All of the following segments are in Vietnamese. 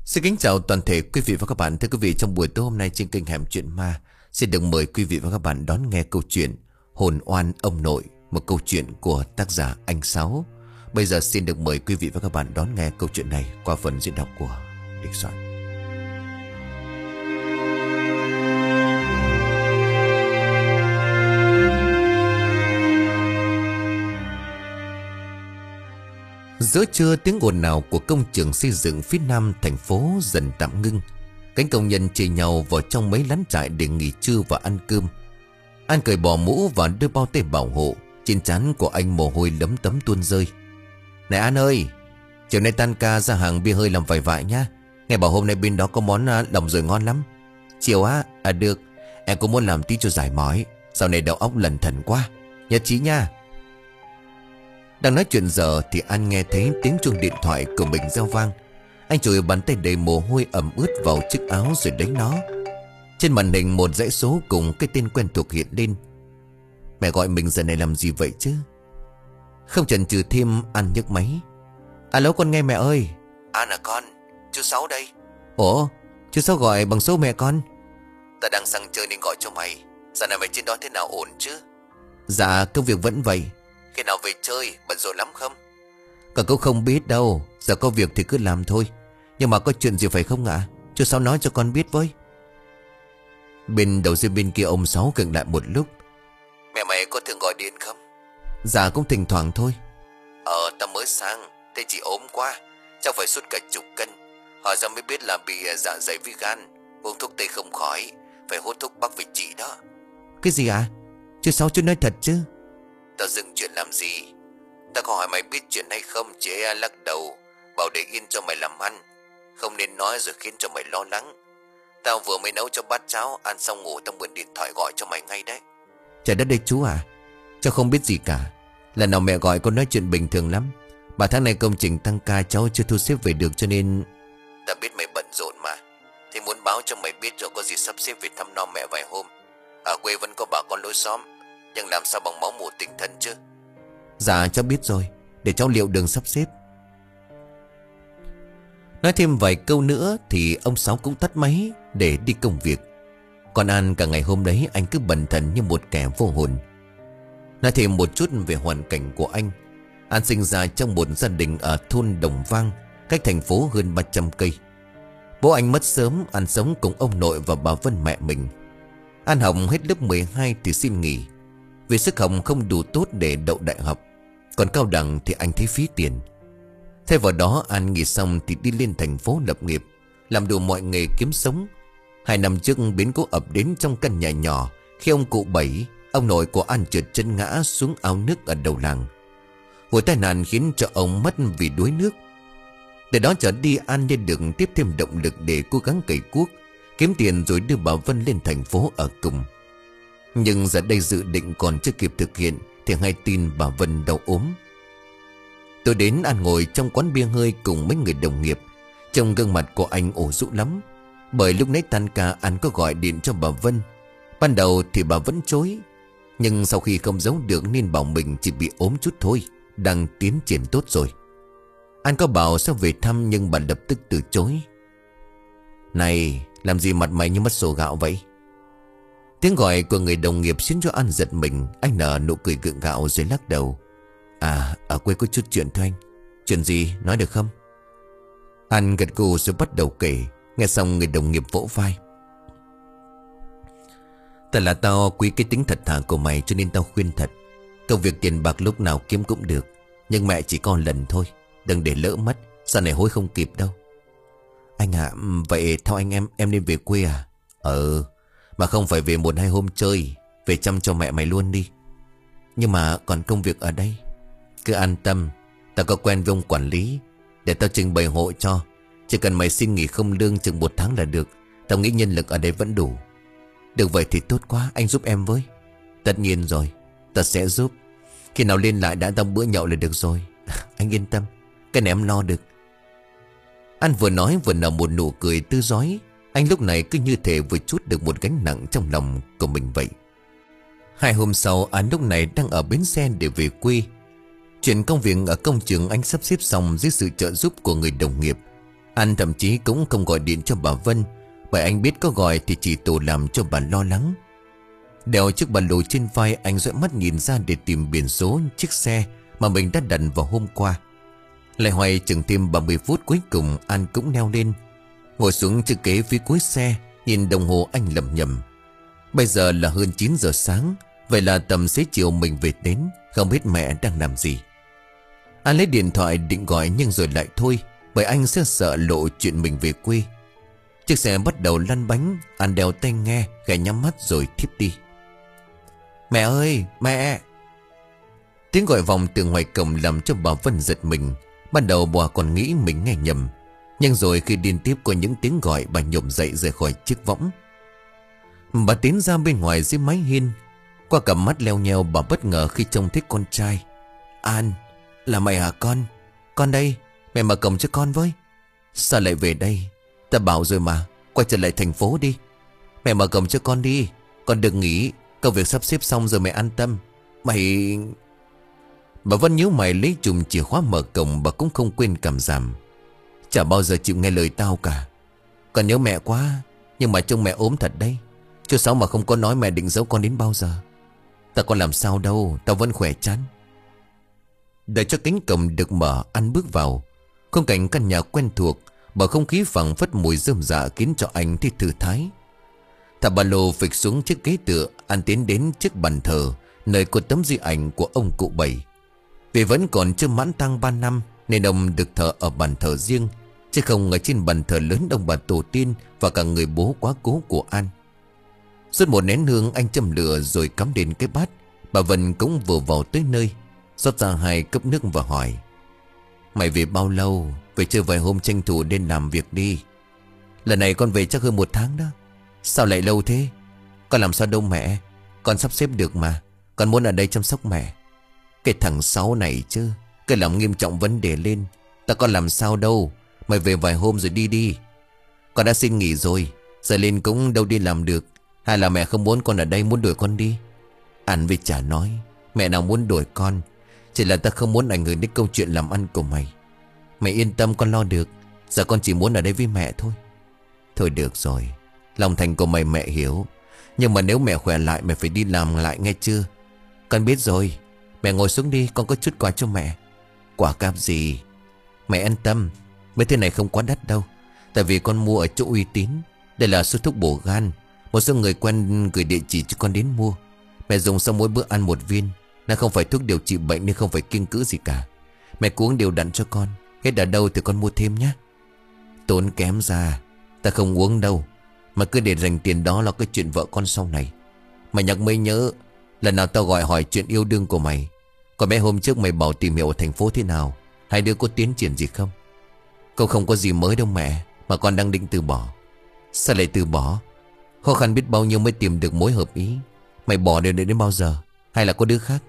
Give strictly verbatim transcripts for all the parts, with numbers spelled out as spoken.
Xin kính chào toàn thể quý vị và các bạn. Thưa quý vị, trong buổi tối hôm nay trên kênh Hẻm Chuyện Ma xin được mời quý vị và các bạn đón nghe câu chuyện Hồn Oan Ông Nội, một câu chuyện của tác giả Anh Sáu. Bây giờ xin được mời quý vị và các bạn đón nghe câu chuyện này qua phần diễn đọc của Địch Soạn. Giữa trưa, tiếng ồn ào của công trường xây dựng phía nam thành phố dần tạm ngưng. Cánh công nhân chia nhau vào trong mấy lán trại để nghỉ trưa và ăn cơm. An cởi bỏ mũ và đôi bao tay bảo hộ. Trên trán của anh mồ hôi lấm tấm tuôn rơi. Này An ơi, chiều nay tan ca ra hàng bia hơi làm vài vại nhá. Nghe bảo hôm nay bên đó có món lòng rồi ngon lắm. Chiều á, à được. Em cũng muốn làm tí cho giải mỏi. Sau này đầu óc lần thần quá. Nhất trí nha. Đang nói chuyện giờ thì An nghe thấy tiếng chuông điện thoại của mình reo vang. Anh chùi bàn tay đầy mồ hôi ẩm ướt vào chiếc áo rồi đánh nó. Trên màn hình một dãy số cùng cái tên quen thuộc hiện lên. Mẹ gọi mình giờ này làm gì vậy chứ? Không chần chừ thêm, An nhấc máy. Alo, con nghe mẹ ơi. An à con, chú Sáu đây. Ủa, chú Sáu gọi bằng số mẹ con? Ta đang sang chơi nên gọi cho mày. Giờ này mày trên đó thế nào, ổn chứ? Dạ, công việc vẫn vậy. Khi nào về chơi, bận rộn lắm không? Cả cậu không biết đâu. Giờ có việc thì cứ làm thôi. Nhưng mà có chuyện gì phải không ạ? Chú Sáu nói cho con biết với. Bên đầu dây bên kia ông Sáu khựng lại một lúc. Mẹ mày có thường gọi điện không? Dạ cũng thỉnh thoảng thôi. Ờ ta mới sang. Thế chị ốm quá, chắc phải sút cả chục cân. Hỏi ra mới biết là bị dạ dày với gan. Uống thuốc tây không khỏi. Phải hút thuốc bắc về chị đó. Cái gì ạ? À? Chú Sáu chú nói thật chứ? Tao dừng chuyện làm gì? Tao có hỏi mày biết chuyện hay không? Chế lắc đầu, bảo để yên cho mày làm ăn. Không nên nói rồi khiến cho mày lo lắng. Tao vừa mới nấu cho bát cháo, ăn xong ngủ tao mượn điện thoại gọi cho mày ngay đấy. Trời đất ơi chú à, cháu không biết gì cả. Lần nào mẹ gọi con nói chuyện bình thường lắm. Mà tháng này công trình tăng ca cháu chưa thu xếp về được cho nên... Tao biết mày bận rộn mà. Thì muốn báo cho mày biết rồi có gì sắp xếp về thăm nom mẹ vài hôm. Ở quê vẫn có bà con lối xóm, nhưng làm sao bằng máu mủ tình thân chứ? Dạ cháu biết rồi. Để cháu liệu đường sắp xếp. Nói thêm vài câu nữa thì ông Sáu cũng tắt máy để đi công việc. Còn An cả ngày hôm đấy anh cứ bần thần như một kẻ vô hồn. Nói thêm một chút về hoàn cảnh của anh. An sinh ra trong một gia đình ở thôn Đồng Vang, cách thành phố hơn ba trăm cây. Bố anh mất sớm. An sống cùng ông nội và bà Vân mẹ mình. An học hết lớp mười hai thì xin nghỉ vì sức học không đủ tốt để đậu đại học. Còn cao đẳng thì anh thấy phí tiền. Thay vào đó An nghỉ xong thì đi lên thành phố lập nghiệp, làm đủ mọi nghề kiếm sống. Hai năm trước biến cố ập đến trong căn nhà nhỏ khi ông cụ Bảy, ông nội của An, trượt chân ngã xuống ao nước ở đầu làng. Vụ tai nạn khiến cho ông mất vì đuối nước. Từ đó trở đi An như được tiếp thêm động lực để cố gắng cày cuốc, kiếm tiền rồi đưa bà Vân lên thành phố ở cùng. Nhưng giờ đây dự định còn chưa kịp thực hiện thì hay tin bà Vân đau ốm. Tôi đến An ngồi trong quán bia hơi cùng mấy người đồng nghiệp. Trông gương mặt của anh ủ rũ lắm. Bởi lúc nãy tan ca An có gọi điện cho bà Vân. Ban đầu thì bà vẫn chối, nhưng sau khi không giấu được nên bảo mình chỉ bị ốm chút thôi, đang tiến triển tốt rồi. An có bảo sẽ về thăm nhưng bà lập tức từ chối. Này, làm gì mặt mày như mất sổ gạo vậy? Tiếng gọi của người đồng nghiệp khiến cho An giật mình. Anh nở nụ cười gượng gạo rồi lắc đầu. À, ở quê có chút chuyện thôi anh. Chuyện gì, nói được không? An gật gù rồi bắt đầu kể. Nghe xong người đồng nghiệp vỗ vai. Thật là tao quý cái tính thật thà của mày cho nên tao khuyên thật. Công việc tiền bạc lúc nào kiếm cũng được, nhưng mẹ chỉ còn lần thôi. Đừng để lỡ mất, sau này hối không kịp đâu. Anh ạ, à, vậy theo anh em em nên về quê à? Ừ, mà không phải về một hai hôm chơi. Về chăm cho mẹ mày luôn đi. Nhưng mà còn công việc ở đây. Cứ an tâm, tao có quen với ông quản lý, để tao trình bày hộ cho. Chỉ cần mày xin nghỉ không lương chừng một tháng là được. Tao nghĩ nhân lực ở đây vẫn đủ. Được vậy thì tốt quá, anh giúp em với. Tất nhiên rồi, tao sẽ giúp. Khi nào lên lại đã tao bữa nhậu là được rồi. Anh yên tâm, cái này em lo được. An vừa nói vừa nở một nụ cười tươi rói. Anh lúc này cứ như thể vừa trút được một gánh nặng trong lòng của mình vậy. Hai hôm sau An lúc này đang ở bến xe để về quê. Chuyện công việc ở công trường anh sắp xếp xong dưới sự trợ giúp của người đồng nghiệp. An thậm chí cũng không gọi điện cho bà Vân, bởi anh biết có gọi thì chỉ tổ làm cho bà lo lắng. Đeo chiếc ba lô trên vai, anh dõi mắt nhìn ra để tìm biển số chiếc xe mà mình đã đặt vào hôm qua. Lại hoài chừng thêm ba mươi phút, cuối cùng An cũng leo lên, ngồi xuống chiếc ghế phía cuối xe. Nhìn đồng hồ anh lẩm nhẩm, bây giờ là hơn chín giờ sáng, vậy là tầm xế chiều mình về đến. Không biết mẹ đang làm gì. An lấy điện thoại định gọi nhưng rồi lại thôi, bởi anh sẽ sợ lộ chuyện mình về quê. Chiếc xe bắt đầu lăn bánh. An đeo tai nghe, khẽ nhắm mắt rồi thiếp đi. Mẹ ơi, mẹ! Tiếng gọi vọng từ ngoài cổng làm cho bà Vân giật mình. Ban đầu bà còn nghĩ mình nghe nhầm, nhưng rồi khi liên tiếp có những tiếng gọi, bà nhổm dậy rời khỏi chiếc võng. Bà tiến ra bên ngoài dưới mái hiên. Qua cặp mắt leo nheo, bà bất ngờ khi trông thấy con trai. An, là mày hả con? Con đây, mẹ mở cổng cho con với. Sao lại về đây? Ta bảo rồi mà, quay trở lại thành phố đi. Mẹ mở cổng cho con đi. Con đừng nghỉ, công việc sắp xếp xong rồi mẹ an tâm. Mày... Bà Vân nhíu mày lấy chùm chìa khóa mở cổng. Bà cũng không quên cảm giảm. Chả bao giờ chịu nghe lời tao cả. Con nhớ mẹ quá, nhưng mà trông mẹ ốm thật đấy. Chú Sáu mà không có nói mẹ định giấu con đến bao giờ. Ta còn làm sao đâu, tao vẫn khỏe chán. Đợi cho cánh cổng được mở, An bước vào. Khung cảnh căn nhà quen thuộc, bầu không khí phảng phất mùi rơm rạ khiến cho anh thấy thư thái. Thả ba lô phịch xuống chiếc ghế tựa, An tiến đến chiếc bàn thờ nơi có tấm di ảnh của ông cụ Bảy. Vì vẫn còn chưa mãn tang ba năm nên ông được thờ ở bàn thờ riêng, chứ không ở trên bàn thờ lớn ông bà tổ tiên và cả người bố quá cố của An. Suốt một nén hương anh châm lửa rồi cắm đến cái bát. Bà Vân cũng vừa vào tới nơi, rót ra hai cốc nước và hỏi: Mày về bao lâu? Về chơi vài hôm tranh thủ đến làm việc đi. Lần này con về chắc hơn một tháng đó. Sao lại lâu thế? Con làm sao đâu mẹ. Con sắp xếp được mà. Con muốn ở đây chăm sóc mẹ. Cái thằng Sáu này chứ, cứ làm nghiêm trọng vấn đề lên. Ta con làm sao đâu. Mày về vài hôm rồi đi đi. Con đã xin nghỉ rồi, giờ lên cũng đâu đi làm được. Hay là mẹ không muốn con ở đây, muốn đuổi con đi? An với chả nói mẹ nào muốn đuổi con, chỉ là ta không muốn ảnh hưởng đến câu chuyện làm ăn của mày. Mày yên tâm, con lo được. Giờ con chỉ muốn ở đây với mẹ thôi. Thôi được rồi, lòng thành của mày mẹ hiểu. Nhưng mà nếu mẹ khỏe lại mày phải đi làm lại nghe chưa? Con biết rồi. Mẹ ngồi xuống đi, con có chút quà cho mẹ. Quà cáp gì? Mẹ yên tâm, mấy thứ này không quá đắt đâu. Tại vì con mua ở chỗ uy tín. Đây là số thuốc bổ gan, một số người quen gửi địa chỉ cho con đến mua. Mẹ dùng sau mỗi bữa ăn một viên. Nó không phải thuốc điều trị bệnh nên không phải kiêng cữ gì cả. Mẹ cứ uống đều đặn cho con. Hết ở đâu thì con mua thêm nhé. Tốn kém ra. Ta không uống đâu, mà cứ để dành tiền đó là cái chuyện vợ con sau này. Mày nhắc mới nhớ, lần nào tao gọi hỏi chuyện yêu đương của mày. Còn mấy hôm trước mày bảo tìm hiểu ở thành phố thế nào, hai đứa có tiến triển gì không? Cậu không có gì mới đâu mẹ, mà con đang định từ bỏ. Sao lại từ bỏ? Khó khăn biết bao nhiêu mới tìm được mối hợp ý. Mày bỏ điều đấy đến bao giờ? Hay là có đứa khác?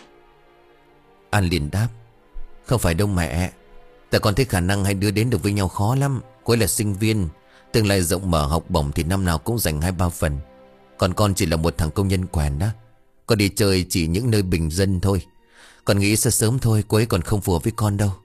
An liền đáp: Không phải đâu mẹ. Tại con thấy khả năng hai đứa đến được với nhau khó lắm. Cô ấy là sinh viên, tương lai rộng mở, học bổng thì năm nào cũng dành hai ba phần. Còn con chỉ là một thằng công nhân quèn đó. Con đi chơi chỉ những nơi bình dân thôi. Con nghĩ sẽ sớm thôi, cô ấy còn không phù hợp với con đâu.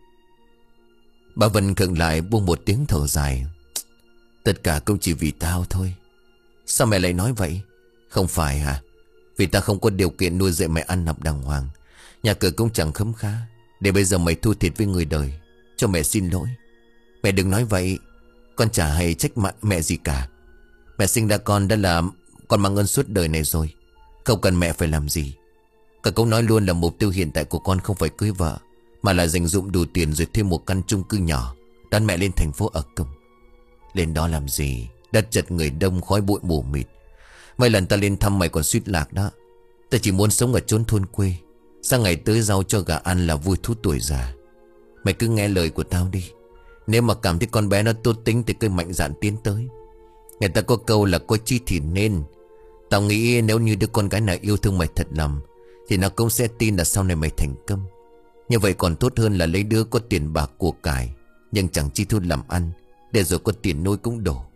Bà Vân khựng lại buông một tiếng thở dài: Tất cả cũng chỉ vì tao thôi. Sao mẹ lại nói vậy? Không phải hả? Vì ta không có điều kiện nuôi dạy mẹ ăn học đàng hoàng, nhà cửa cũng chẳng khấm khá, để bây giờ mày thua thiệt với người đời. Cho mẹ xin lỗi. Mẹ đừng nói vậy. Con chả hay trách mạ mẹ gì cả. Mẹ sinh ra con đã là con mang ơn suốt đời này rồi, không cần mẹ phải làm gì. Cả câu nói luôn là mục tiêu hiện tại của con không phải cưới vợ, mà là dành dụm đủ tiền rồi thuê một căn chung cư nhỏ, đón mẹ lên thành phố ở cùng. Lên đó làm gì? Đất chật người đông, khói bụi mù mịt. Mấy lần ta lên thăm mày còn suýt lạc đó. Ta chỉ muốn sống ở chốn thôn quê, sang ngày tưới rau cho gà ăn là vui thú tuổi già. Mày cứ nghe lời của tao đi. Nếu mà cảm thấy con bé nó tốt tính thì cứ mạnh dạn tiến tới. Người ta có câu là có chi thì nên. Tao nghĩ nếu như đứa con gái nào yêu thương mày thật lòng thì nó cũng sẽ tin là sau này mày thành công. Như vậy còn tốt hơn là lấy đứa có tiền bạc của cải nhưng chẳng chi thu làm ăn, để rồi có tiền nuôi cũng đổ.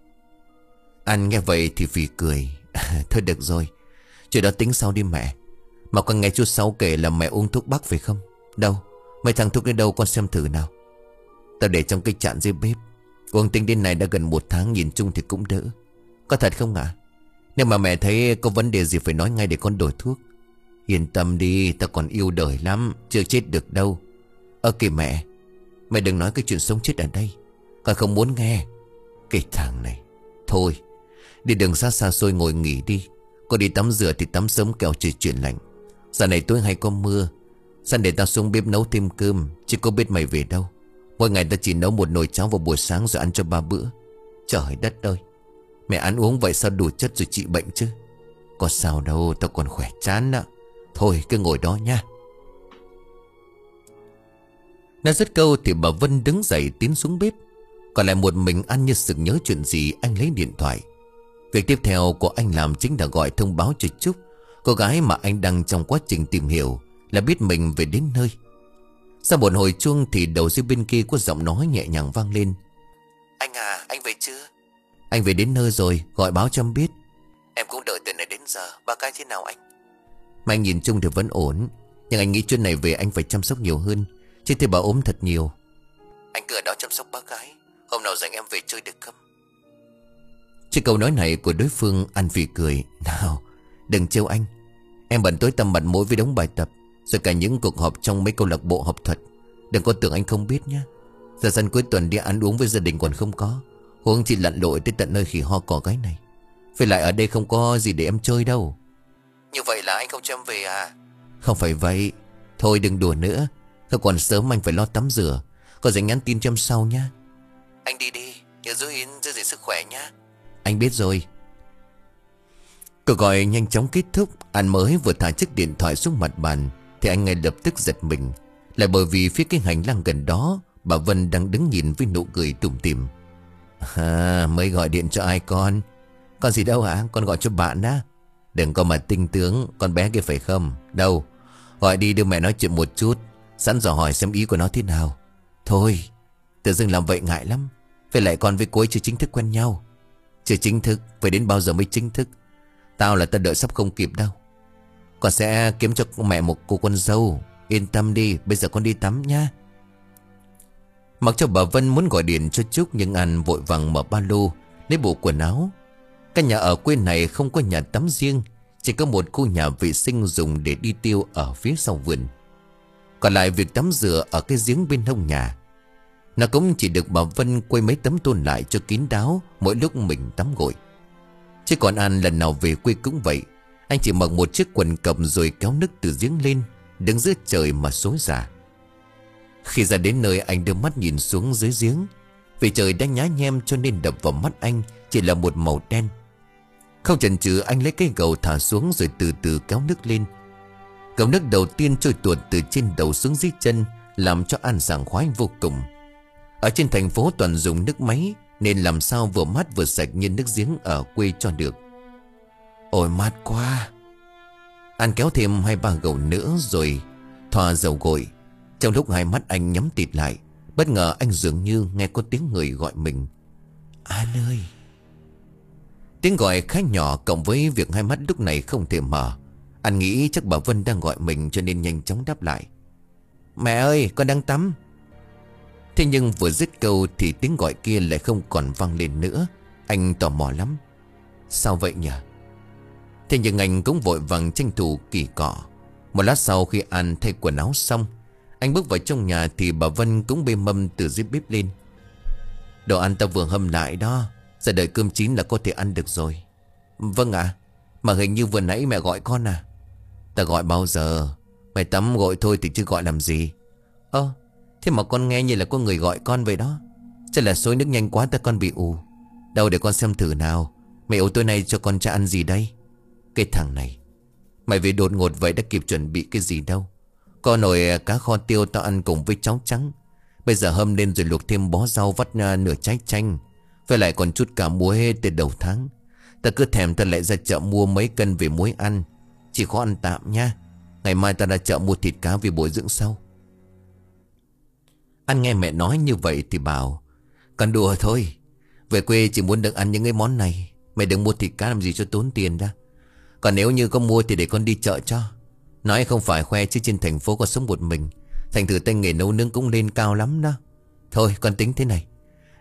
An nghe vậy thì phì cười. Thôi được rồi, chuyện đó tính sau đi mẹ. Mà con nghe chú Sáu kể là mẹ uống thuốc bắc phải không? Đâu? Mấy thằng thuốc đến đâu con xem thử nào. Tao để trong cái chạn dưới bếp. Uống tính đến này đã gần một tháng, nhìn chung thì cũng đỡ. Có thật không ạ? Nếu mà mẹ thấy có vấn đề gì phải nói ngay để con đổi thuốc. Yên tâm đi, ta còn yêu đời lắm, chưa chết được đâu. Ơ kìa mẹ, mẹ đừng nói cái chuyện sống chết ở đây, con không muốn nghe. Cái thằng này. Thôi, đi đường xa xa xôi ngồi nghỉ đi. Con đi tắm rửa thì tắm sớm kẻo trời chuyển lạnh. Giờ này tối hay có mưa. Sẵn để tao xuống bếp nấu thêm cơm, chứ có biết mày về đâu. Mỗi ngày ta chỉ nấu một nồi cháo vào buổi sáng rồi ăn cho ba bữa. Trời đất ơi, mẹ ăn uống vậy sao đủ chất rồi trị bệnh chứ? Có sao đâu, tao còn khỏe chán đó. Thôi cứ ngồi đó nha. Nói dứt câu thì bà Vân đứng dậy tiến xuống bếp. Còn lại một mình ăn như sực nhớ chuyện gì, anh lấy điện thoại. Việc tiếp theo của anh làm chính là gọi thông báo cho Trúc, cô gái mà anh đang trong quá trình tìm hiểu, là biết mình về đến nơi. Sau một hồi chuông thì đầu dây bên kia có giọng nói nhẹ nhàng vang lên. Anh à, anh về chưa? Anh về đến nơi rồi, gọi báo cho em biết. Em cũng đợi từ này đến giờ. Ba cái thế nào anh? Mà anh nhìn chung thì vẫn ổn, nhưng anh nghĩ chuyện này về anh phải chăm sóc nhiều hơn, chứ thì bà ốm thật nhiều. Anh cứ ở đó chăm sóc bác gái, hôm nào rảnh em về chơi được không? Trước câu nói này của đối phương, An Phi cười. Nào, đừng trêu anh. Em bận tối tăm mặt mũi với đống bài tập, rồi cả những cuộc họp trong mấy câu lạc bộ học thuật. Đừng có tưởng anh không biết nhé. Giờ sân cuối tuần đi ăn uống với gia đình còn không có, huống chị lặn lội tới tận nơi khỉ ho cò cái này. Phải lại ở đây không có gì để em chơi đâu. Như vậy là anh không cho em về à? Không phải vậy. Thôi đừng đùa nữa, không còn sớm, anh phải lo tắm rửa. Có dành nhắn tin cho em sau nhá. Anh đi đi, nhớ giữ gìn giữ gìn sức khỏe nhá. Anh biết rồi. Cuộc gọi nhanh chóng kết thúc. Anh mới vừa thả chiếc điện thoại xuống mặt bàn thì anh ngay lập tức giật mình, lại bởi vì phía cái hành lang gần đó bà Vân đang đứng nhìn với nụ cười tủm tỉm. À, mới gọi điện cho ai con? Con gì đâu hả? Con gọi cho bạn á. Đừng có mà tinh tướng, con bé kia phải không? Đâu, gọi đi đưa mẹ nói chuyện một chút, sẵn dò hỏi xem ý của nó thế nào. Thôi, tự dưng làm vậy ngại lắm. Phải lại con với cô ấy chưa chính thức quen nhau. Chưa chính thức, phải đến bao giờ mới chính thức? Tao là tao đợi sắp không kịp đâu. Con sẽ kiếm cho mẹ một cô con dâu. Yên tâm đi, bây giờ con đi tắm nha. Mặc cho bà Vân muốn gọi điện cho Trúc, nhưng anh vội vàng mở ba lô lấy bộ quần áo. Căn nhà ở quê này không có nhà tắm riêng, chỉ có một khu nhà vệ sinh dùng để đi tiêu ở phía sau vườn. Còn lại việc tắm rửa ở cái giếng bên hông nhà, nó cũng chỉ được bà Vân quay mấy tấm tôn lại cho kín đáo mỗi lúc mình tắm gội. Chứ còn An lần nào về quê cũng vậy. Anh chỉ mặc một chiếc quần cộc rồi kéo nước từ giếng lên, đứng dưới trời mà xối xả. Khi ra đến nơi, anh đưa mắt nhìn xuống dưới giếng. Vì trời đã nhá nhem cho nên đập vào mắt anh chỉ là một màu đen. Không chần chừ, anh lấy cây gầu thả xuống rồi từ từ kéo nước lên. Gầu nước đầu tiên trôi tuột từ trên đầu xuống dưới chân, làm cho An sảng khoái vô cùng. Ở trên thành phố toàn dùng nước máy, nên làm sao vừa mát vừa sạch như nước giếng ở quê cho được. Ôi mát quá. An kéo thêm hai ba gầu nữa rồi thoa dầu gội. Trong lúc hai mắt anh nhắm tịt lại, bất ngờ anh dường như nghe có tiếng người gọi mình. An ơi. Tiếng gọi khá nhỏ, cộng với việc hai mắt lúc này không thể mở, anh nghĩ chắc bà Vân đang gọi mình, cho nên nhanh chóng đáp lại. Mẹ ơi, con đang tắm. Thế nhưng vừa dứt câu thì tiếng gọi kia lại không còn vang lên nữa. Anh tò mò lắm. Sao vậy nhỉ? Thế nhưng anh cũng vội vàng tranh thủ kỳ cọ. Một lát sau, khi An thay quần áo xong, anh bước vào trong nhà thì bà Vân cũng bê mâm từ dưới bếp lên. Đồ ăn ta vừa hâm lại đó, giờ đợi cơm chín là có thể ăn được rồi. Vâng ạ. À, mà hình như vừa nãy mẹ gọi con à? Ta gọi bao giờ? Mày tắm gội thôi thì chứ gọi làm gì? Ơ, thế mà con nghe như là có người gọi con vậy đó. Chắc là xối nước nhanh quá ta con bị ù. Đâu để con xem thử nào. Mẹ ủ tối nay cho con cha ăn gì đây? Cái thằng này, mày về đột ngột vậy đã kịp chuẩn bị cái gì đâu. Có nồi cá kho tiêu tao ăn cùng với cháo trắng. Bây giờ hâm lên rồi luộc thêm bó rau, vắt nửa trái chanh. Với lại còn chút cả muối từ đầu tháng. Ta cứ thèm ta lại ra chợ mua mấy cân về muối ăn. Chỉ khó ăn tạm nha. Ngày mai ta ra chợ mua thịt cá về bồi dưỡng sau. Anh nghe mẹ nói như vậy thì bảo, con đùa thôi. Về quê chỉ muốn được ăn những cái món này. Mày đừng mua thịt cá làm gì cho tốn tiền ra. Còn nếu như có mua thì để con đi chợ cho. Nói không phải khoe chứ trên thành phố có sống một mình, thành thử tay nghề nấu nướng cũng lên cao lắm đó. Thôi con tính thế này,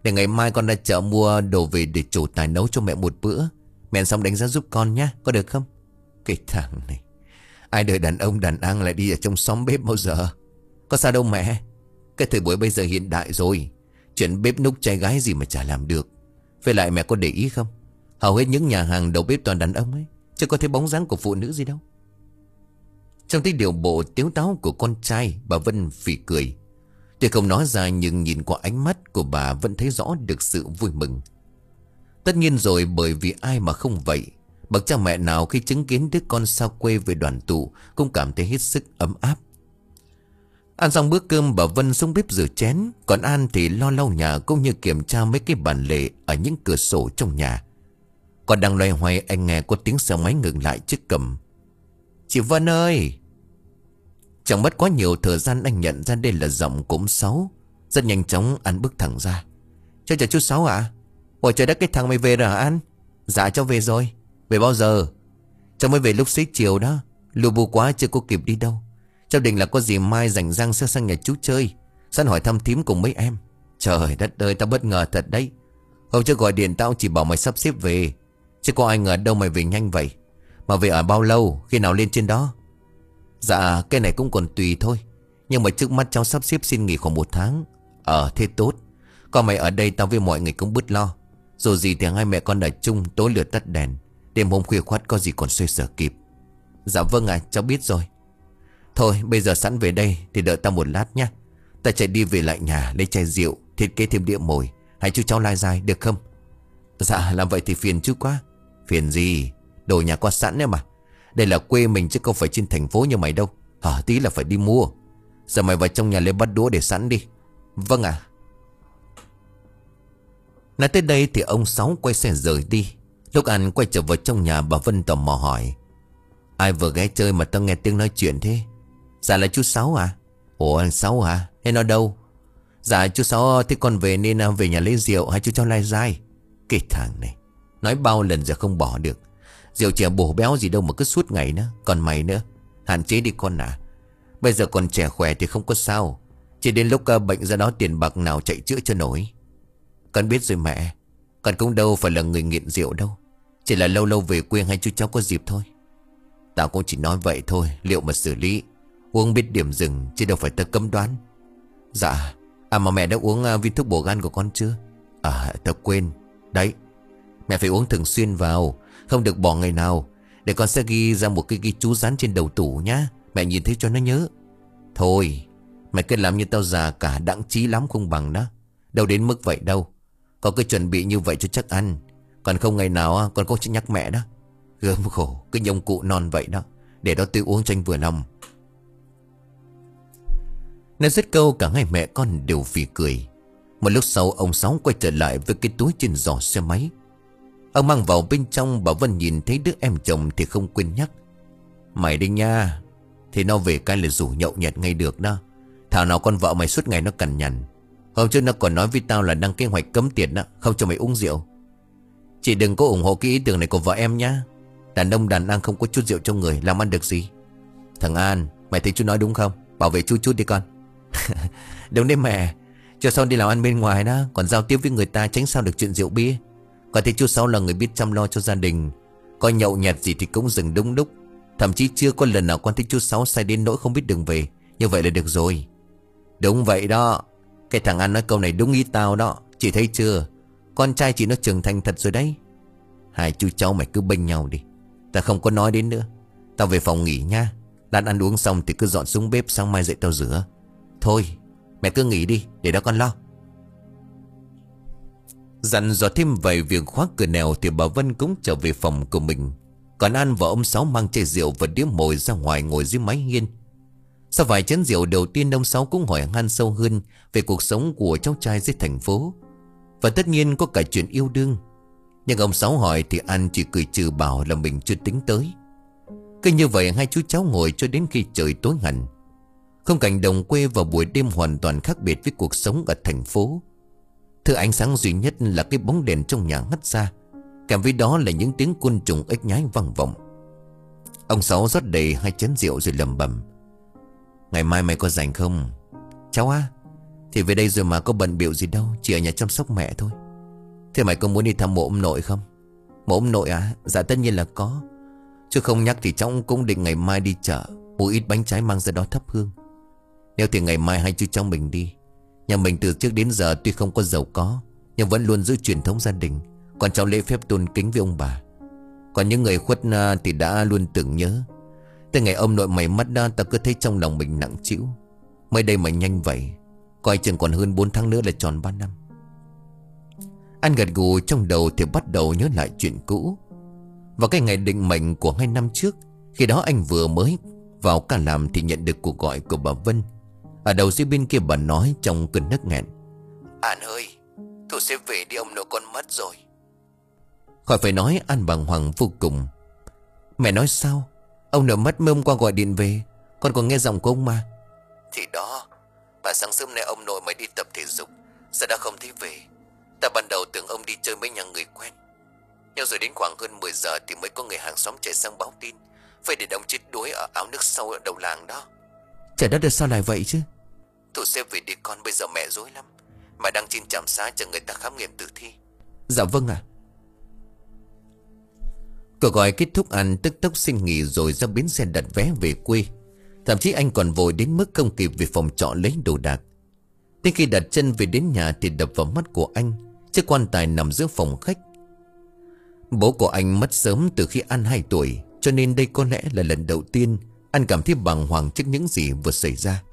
Để ngày mai con ra chợ mua đồ về để chủ tài nấu cho mẹ một bữa. Mẹ ăn xong đánh giá giúp con nhá, có được không? Cái thằng này, ai đời đàn ông đàn ăn lại đi ở trong xóm bếp bao giờ? Có sao đâu mẹ. Cái thời buổi bây giờ hiện đại rồi, chuyện bếp núc trai gái gì mà chả làm được. Với lại mẹ có để ý không, hầu hết những nhà hàng đầu bếp toàn đàn ông ấy, chứ có thấy bóng dáng của phụ nữ gì đâu. Trong thấy điều bộ tiếu táo của con trai, bà Vân phì cười. Tuy không nói ra nhưng nhìn qua ánh mắt của bà vẫn thấy rõ được sự vui mừng. Tất nhiên rồi, bởi vì ai mà không vậy. Bậc cha mẹ nào khi chứng kiến đứa con xa quê về đoàn tụ cũng cảm thấy hết sức ấm áp. Ăn xong bữa cơm, bà Vân xuống bếp rửa chén, còn An thì lo lau nhà cũng như kiểm tra mấy cái bàn lề ở những cửa sổ trong nhà. Còn đang loay hoay, anh nghe có tiếng xe máy ngừng lại trước cổng. Chị Vân ơi! Chẳng mất quá nhiều thời gian anh nhận ra đây là giọng của ông Sáu. Rất nhanh chóng An bước thẳng ra. Cháu chào chú Sáu ạ. À? Ôi trời đất, cái thằng mày về rồi hả An? Dạ cháu về rồi. Về bao giờ? Cháu mới về lúc xế chiều đó. Lù bù quá chưa có kịp đi đâu. Cháu định là có gì mai rảnh rang sẽ sang nhà chú chơi, sẵn hỏi thăm thím cùng mấy em. Trời đất ơi, tao bất ngờ thật đấy. Hôm trước gọi điện tao chỉ bảo mày sắp xếp về, chứ có ai ngờ đâu mày về nhanh vậy. Mà về ở bao lâu, khi nào lên trên đó? Dạ cái này cũng còn tùy thôi, nhưng mà trước mắt cháu sắp xếp xin nghỉ khoảng một tháng. Ờ thế tốt. Còn mày ở đây tao với mọi người cũng bớt lo. Dù gì thì hai mẹ con ở chung, tối lửa tắt đèn, đêm hôm khuya khoắt có gì còn xoay sở kịp. Dạ vâng ạ, à, cháu biết rồi. Thôi bây giờ sẵn về đây thì đợi tao một lát nhé. Ta chạy đi về lại nhà lấy chai rượu, thiết kế thêm đĩa mồi, hãy chú cháu lai dai được không? Dạ làm vậy thì phiền chú quá. Phiền gì, đồ nhà có sẵn đấy mà. Đây là quê mình chứ không phải trên thành phố như mày đâu. Hả tí là phải đi mua. Giờ mày vào trong nhà lấy bát đũa để sẵn đi. Vâng ạ. À. Nói tới đây thì ông Sáu quay xe rời đi. Lúc An quay trở vào trong nhà, bà Vân tò mò hỏi. Ai vừa ghé chơi mà tao nghe tiếng nói chuyện thế? Dạ là chú Sáu à? Ủa anh Sáu à? Thế nó đâu? Dạ chú Sáu thế con về nên về nhà lấy rượu, hay chú cháu lai dai? Cái thằng này nói bao lần giờ không bỏ được. Rượu chè bổ béo gì đâu mà cứ suốt ngày nữa. Còn mày nữa, hạn chế đi con à. Bây giờ còn trẻ khỏe thì không có sao, chỉ đến lúc bệnh ra đó tiền bạc nào chạy chữa cho nổi. Con biết rồi mẹ. Con cũng đâu phải là người nghiện rượu đâu. Chỉ là lâu lâu về quê hay chú cháu có dịp thôi. Tao cũng chỉ nói vậy thôi, liệu mà xử lý. Uống biết điểm dừng chứ đâu phải tao cấm đoán. Dạ. À mà mẹ đã uống uh, viên thuốc bổ gan của con chưa? À tao quên. Đấy, mẹ phải uống thường xuyên vào, không được bỏ ngày nào. Để con sẽ ghi ra một cái ghi chú dán trên đầu tủ nhá. Mẹ nhìn thấy cho nó nhớ. Thôi mày cứ làm như tao già cả đặng trí lắm không bằng đó. Đâu đến mức vậy đâu. Con cứ chuẩn bị như vậy cho chắc ăn. Còn không ngày nào con có nhắc mẹ đó. Gớm khổ, cái nhông cụ non vậy đó. Để đó tự uống cho anh vừa lòng. Nói dứt câu cả hai mẹ con đều phì cười. Một lúc sau ông Sáu quay trở lại với cái túi trên giỏ xe máy. Ông mang vào bên trong, bà Vân nhìn thấy đứa em chồng thì không quên nhắc. Mày đi nha. Thì nó về cái là rủ nhậu nhẹt ngay được đó. Thảo nào con vợ mày suốt ngày nó cằn nhằn. Hôm trước nó còn nói với tao là đăng kế hoạch cấm tiền đó, không cho mày uống rượu. Chị đừng có ủng hộ cái ý tưởng này của vợ em nhá. Đàn ông đàn ăn không có chút rượu trong người làm ăn được gì. Thằng An, mày thấy chú nói đúng không? Bảo vệ chú chút đi con. Đúng đấy mẹ. Cho sau đi làm ăn bên ngoài đó, còn giao tiếp với người ta tránh sao được chuyện rượu bia. Còn thấy chú Sáu là người biết chăm lo cho gia đình. Coi nhậu nhẹt gì thì cũng dừng đúng lúc. Thậm chí chưa có lần nào con thấy chú Sáu say đến nỗi không biết đường về. Như vậy là được rồi. Đúng vậy đó. Cái thằng An nói câu này đúng ý tao đó. Chị thấy chưa? Con trai chị nó trưởng thành thật rồi đấy. Hai chú cháu mày cứ bênh nhau đi. Ta không có nói đến nữa. Tao về phòng nghỉ nha. Đàn ăn uống xong thì cứ dọn xuống bếp, sáng mai dậy tao rửa. Thôi mẹ cứ nghỉ đi, để đó con lo. Dặn dò thêm vài việc khóa cửa nèo thì bà Vân cũng trở về phòng của mình. Còn An và ông Sáu mang chai rượu và đĩa mồi ra ngoài ngồi dưới mái hiên. Sau vài chén rượu đầu tiên, ông Sáu cũng hỏi han sâu hơn về cuộc sống của cháu trai dưới thành phố. Và tất nhiên có cả chuyện yêu đương. Nhưng ông Sáu hỏi thì An chỉ cười trừ bảo là mình chưa tính tới. Cứ như vậy hai chú cháu ngồi cho đến khi trời tối hẳn. Không cảnh đồng quê vào buổi đêm hoàn toàn khác biệt với cuộc sống ở thành phố. Thứ ánh sáng duy nhất là cái bóng đèn trong nhà ngắt ra, kèm với đó là những tiếng côn trùng ếch nhái vang vọng. Ông Sáu rót đầy hai chén rượu rồi lẩm bẩm. Ngày mai mày có rảnh không? Cháu á? Thì về đây rồi mà, có bận bịu gì đâu, chỉ ở nhà chăm sóc mẹ thôi. Thế mày có muốn đi thăm mộ ông nội không? Mộ ông nội à? Dạ tất nhiên là có. Chứ không nhắc thì cháu cũng định ngày mai đi chợ mua ít bánh trái mang ra đó thắp hương. Nếu thì ngày mai hai chú cháu mình đi. Nhà mình từ trước đến giờ tuy không có giàu có, nhưng vẫn luôn giữ truyền thống gia đình, còn cháu lễ phép tôn kính với ông bà. Còn những người khuất thì đã luôn tưởng nhớ. Từ ngày ông nội mày mất ra, ta cứ thấy trong lòng mình nặng trĩu. Mới đây mà nhanh vậy, coi chừng còn hơn bốn tháng nữa là tròn ba năm. Anh gật gù, trong đầu thì bắt đầu nhớ lại chuyện cũ. Vào cái ngày định mệnh của hai năm trước, khi đó anh vừa mới vào ca làm thì nhận được cuộc gọi của bà Vân. Ở đầu dây bên kia bà nói trong cơn nấc nghẹn: An ơi, tôi sẽ về đi, ông nội con mất rồi. Khỏi phải nói, An bàng hoàng vô cùng. Mẹ nói sao? Ông nội mất mới hôm qua gọi điện về, con còn nghe giọng của ông mà. Thì đó, mà sáng sớm nay ông nội mới đi tập thể dục, giờ đã không thấy về. Ta ban đầu tưởng ông đi chơi mấy nhà người quen, nhưng rồi đến khoảng hơn mười giờ thì mới có người hàng xóm chạy sang báo tin phải để đồng chết đuối ở ao nước sâu ở đầu làng đó. Trời đất ơi, sao lại vậy chứ? Tôi sẽ về đi con, bây giờ mẹ rối lắm, mà đang trên trạm xá chờ người ta khám nghiệm tử thi. Dạ vâng ạ. Cuộc gọi kết thúc, An tức tốc xin nghỉ rồi ra bến xe đặt vé về quê. Thậm chí anh còn vội đến mức không kịp về phòng trọ lấy đồ đạc. Đến khi đặt chân về đến nhà thì đập vào mắt của anh chiếc quan tài nằm giữa phòng khách. Bố của anh mất sớm từ khi An hai tuổi, cho nên đây có lẽ là lần đầu tiên anh cảm thấy bàng hoàng trước những gì vừa xảy ra.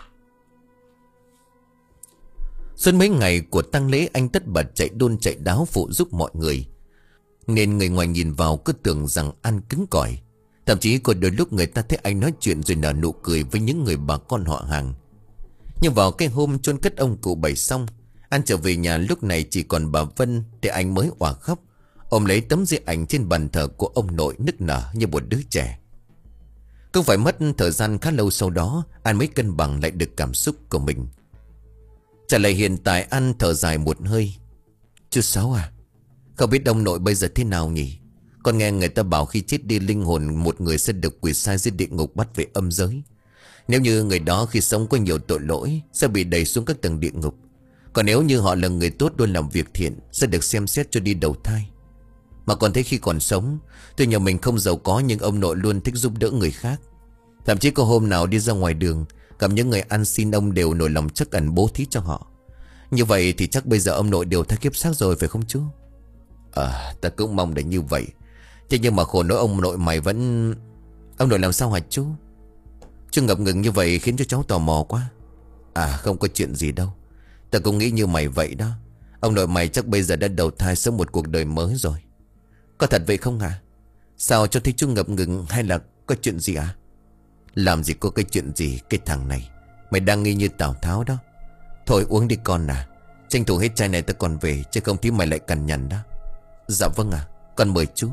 Suốt mấy ngày của tang lễ, anh tất bật chạy đôn chạy đáo phụ giúp mọi người, nên người ngoài nhìn vào cứ tưởng rằng An cứng cỏi. Thậm chí có đôi lúc người ta thấy anh nói chuyện rồi nở nụ cười với những người bà con họ hàng. Nhưng vào cái hôm chôn cất ông cụ Bảy xong, An trở về nhà lúc này chỉ còn bà Vân thì anh mới òa khóc, ôm lấy tấm di ảnh trên bàn thờ của ông nội nức nở như một đứa trẻ. Cũng phải mất thời gian khá lâu sau đó An mới cân bằng lại được cảm xúc của mình. Trả lời hiện tại, An thở dài một hơi. Chú Sáu à, không biết ông nội bây giờ thế nào nhỉ? Con nghe người ta bảo khi chết đi, linh hồn một người sẽ được quỷ sai dưới địa ngục bắt về âm giới. Nếu như người đó khi sống có nhiều tội lỗi sẽ bị đẩy xuống các tầng địa ngục. Còn nếu như họ là người tốt luôn làm việc thiện sẽ được xem xét cho đi đầu thai. Mà còn thấy khi còn sống, tuy nhà mình không giàu có nhưng ông nội luôn thích giúp đỡ người khác. Thậm chí có hôm nào đi ra ngoài đường gặp những người ăn xin, ông đều nổi lòng trắc ẩn bố thí cho họ. Như vậy thì chắc bây giờ ông nội đều thay kiếp xác rồi phải không chú? À, ta cũng mong là như vậy. Thế nhưng mà khổ nỗi ông nội mày vẫn... Ông nội làm sao hả chú? Chú ngập ngừng như vậy khiến cho cháu tò mò quá. À, không có chuyện gì đâu. Ta cũng nghĩ như mày vậy đó. Ông nội mày chắc bây giờ đã đầu thai sống một cuộc đời mới rồi. Có thật vậy không hả? Sao cho thấy chú ngập ngừng, hay là có chuyện gì à? Làm gì có cái chuyện gì, cái thằng này. Mày đang nghi như Tào Tháo đó. Thôi uống đi con à, tranh thủ hết chai này ta còn về, chứ không thì mày lại cằn nhằn đó. Dạ vâng à, con mời chú.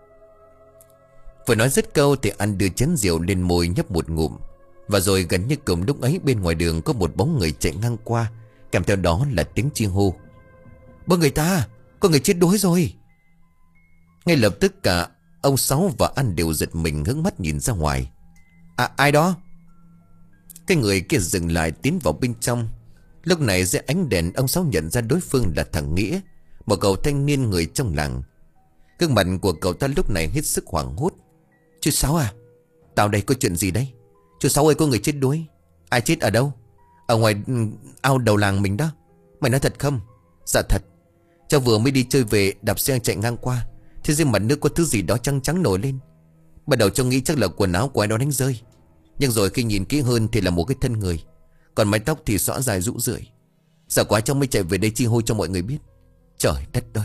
Vừa nói dứt câu thì An đưa chén rượu lên môi nhấp một ngụm. Và rồi gần như cùng lúc ấy, bên ngoài đường có một bóng người chạy ngang qua, kèm theo đó là tiếng chi hô. Bơ người ta, có người chết đuối rồi. Ngay lập tức cả ông Sáu và An đều giật mình hướng mắt nhìn ra ngoài. À, ai đó? Cái người kia dừng lại tiến vào bên trong. Lúc này dưới ánh đèn, ông Sáu nhận ra đối phương là thằng Nghĩa, một cậu thanh niên người trong làng. Gương mặt của cậu ta lúc này hết sức hoảng hốt. Chú Sáu à, tao đây có chuyện gì đấy? Chú Sáu ơi, có người chết đuối. Ai chết ở đâu? Ở ngoài ao đầu làng mình đó. Mày nói thật không? Dạ thật. Cháu vừa mới đi chơi về, đạp xe chạy ngang qua, thế dưới mặt nước có thứ gì đó trắng trắng nổi lên. Ban đầu cháu nghĩ chắc là quần áo của ai đó đánh rơi, nhưng rồi khi nhìn kỹ hơn thì là một cái thân người, còn mái tóc thì xõa dài rũ rượi. Sợ quá cháu mới chạy về đây chi hô cho mọi người biết. Trời đất ơi.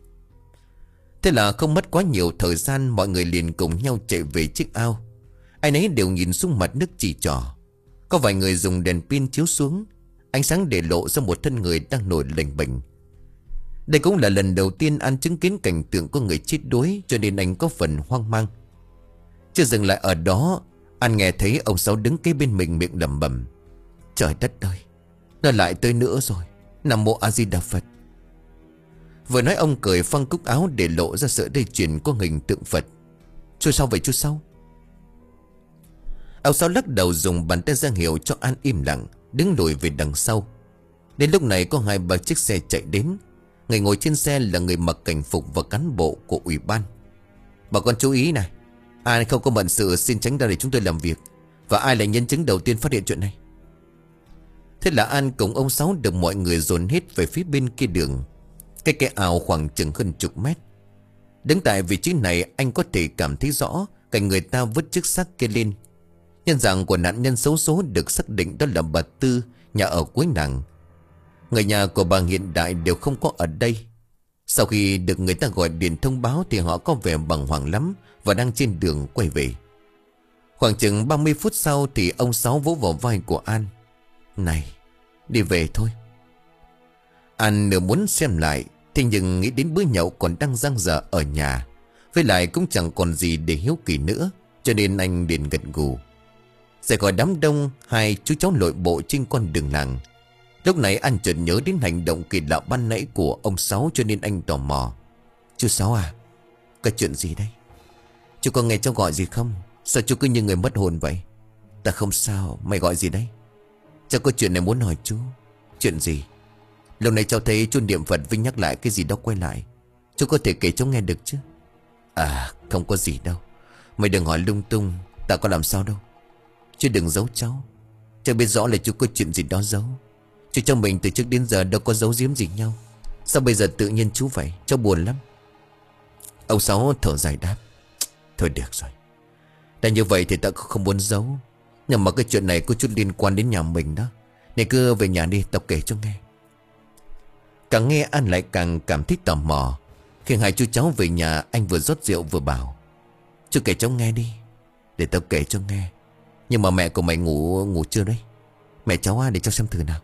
Thế là không mất quá nhiều thời gian, mọi người liền cùng nhau chạy về chiếc ao. Ai nấy đều nhìn xuống mặt nước chỉ trỏ. Có vài người dùng đèn pin chiếu xuống, ánh sáng để lộ ra một thân người đang nổi lềnh bềnh. Đây cũng là lần đầu tiên An chứng kiến cảnh tượng có người chết đuối, cho nên anh có phần hoang mang. Chưa dừng lại ở đó, An nghe thấy ông Sáu đứng kế bên mình miệng lẩm bẩm. Trời đất ơi, nó lại tới nữa rồi. Nam Mô A Di Đà Phật. Vừa nói ông cởi phăng cúc áo để lộ ra sợi dây chuyền có hình tượng Phật. Chú sao vậy chú Sáu? Ông Sáu lắc đầu dùng bàn tay ra hiệu cho An im lặng, đứng lùi về đằng sau. Đến lúc này có hai ba chiếc xe chạy đến. Người ngồi trên xe là người mặc cảnh phục và cán bộ của ủy ban. Bà con chú ý này, ai không có bận sự xin tránh ra để chúng tôi làm việc. Và ai là nhân chứng đầu tiên phát hiện chuyện này? Thế là An cùng ông Sáu được mọi người dồn hết về phía bên kia đường. Cái cái ảo khoảng chừng hơn chục mét. Đứng tại vị trí này, anh có thể cảm thấy rõ cảnh người ta vứt chiếc xác kia lên. Nhân dạng của nạn nhân xấu số được xác định đó là bà Tư, nhà ở cuối nàng. Người nhà của bà hiện đại đều không có ở đây. Sau khi được người ta gọi điện thông báo thì họ có vẻ bàng hoàng lắm và đang trên đường quay về. Khoảng chừng ba mươi phút sau thì ông Sáu vỗ vào vai của An. Này, đi về thôi. An nửa muốn xem lại, thế nhưng nghĩ đến bữa nhậu còn đang dang dở ở nhà, với lại cũng chẳng còn gì để hiếu kỳ nữa, cho nên anh liền gật gù. Rời khỏi đám đông, hai chú cháu lội bộ trên con đường làng. Lúc này An chợt nhớ đến hành động kỳ lạ ban nãy của ông Sáu, cho nên anh tò mò. Chú Sáu à, cái chuyện gì đây? Chú có nghe cháu gọi gì không? Sao chú cứ như người mất hồn vậy? Ta không sao, mày gọi gì đấy? Cháu có chuyện này muốn hỏi chú. Chuyện gì? Lâu nay cháu thấy chú niệm Phật Vinh nhắc lại cái gì đó quay lại. Chú có thể kể cháu nghe được chứ? À, không có gì đâu. Mày đừng hỏi lung tung, ta có làm sao đâu. Chú đừng giấu cháu. Cháu biết rõ là chú có chuyện gì đó giấu. Chú trong mình từ trước đến giờ đâu có giấu giếm gì nhau. Sao bây giờ tự nhiên chú vậy? Cháu buồn lắm. Ông Sáu thở dài đáp. Thôi được rồi, đã như vậy thì ta không muốn giấu. Nhưng mà cái chuyện này có chút liên quan đến nhà mình đó. Này cứ về nhà đi, tao kể cho nghe. Càng nghe An lại càng cảm thấy tò mò. Khi hai chú cháu về nhà, anh vừa rót rượu vừa bảo. Chú kể cháu nghe đi. Để tao kể cho nghe. Nhưng mà mẹ của mày ngủ ngủ chưa đấy? Mẹ cháu à, để cháu xem thử nào.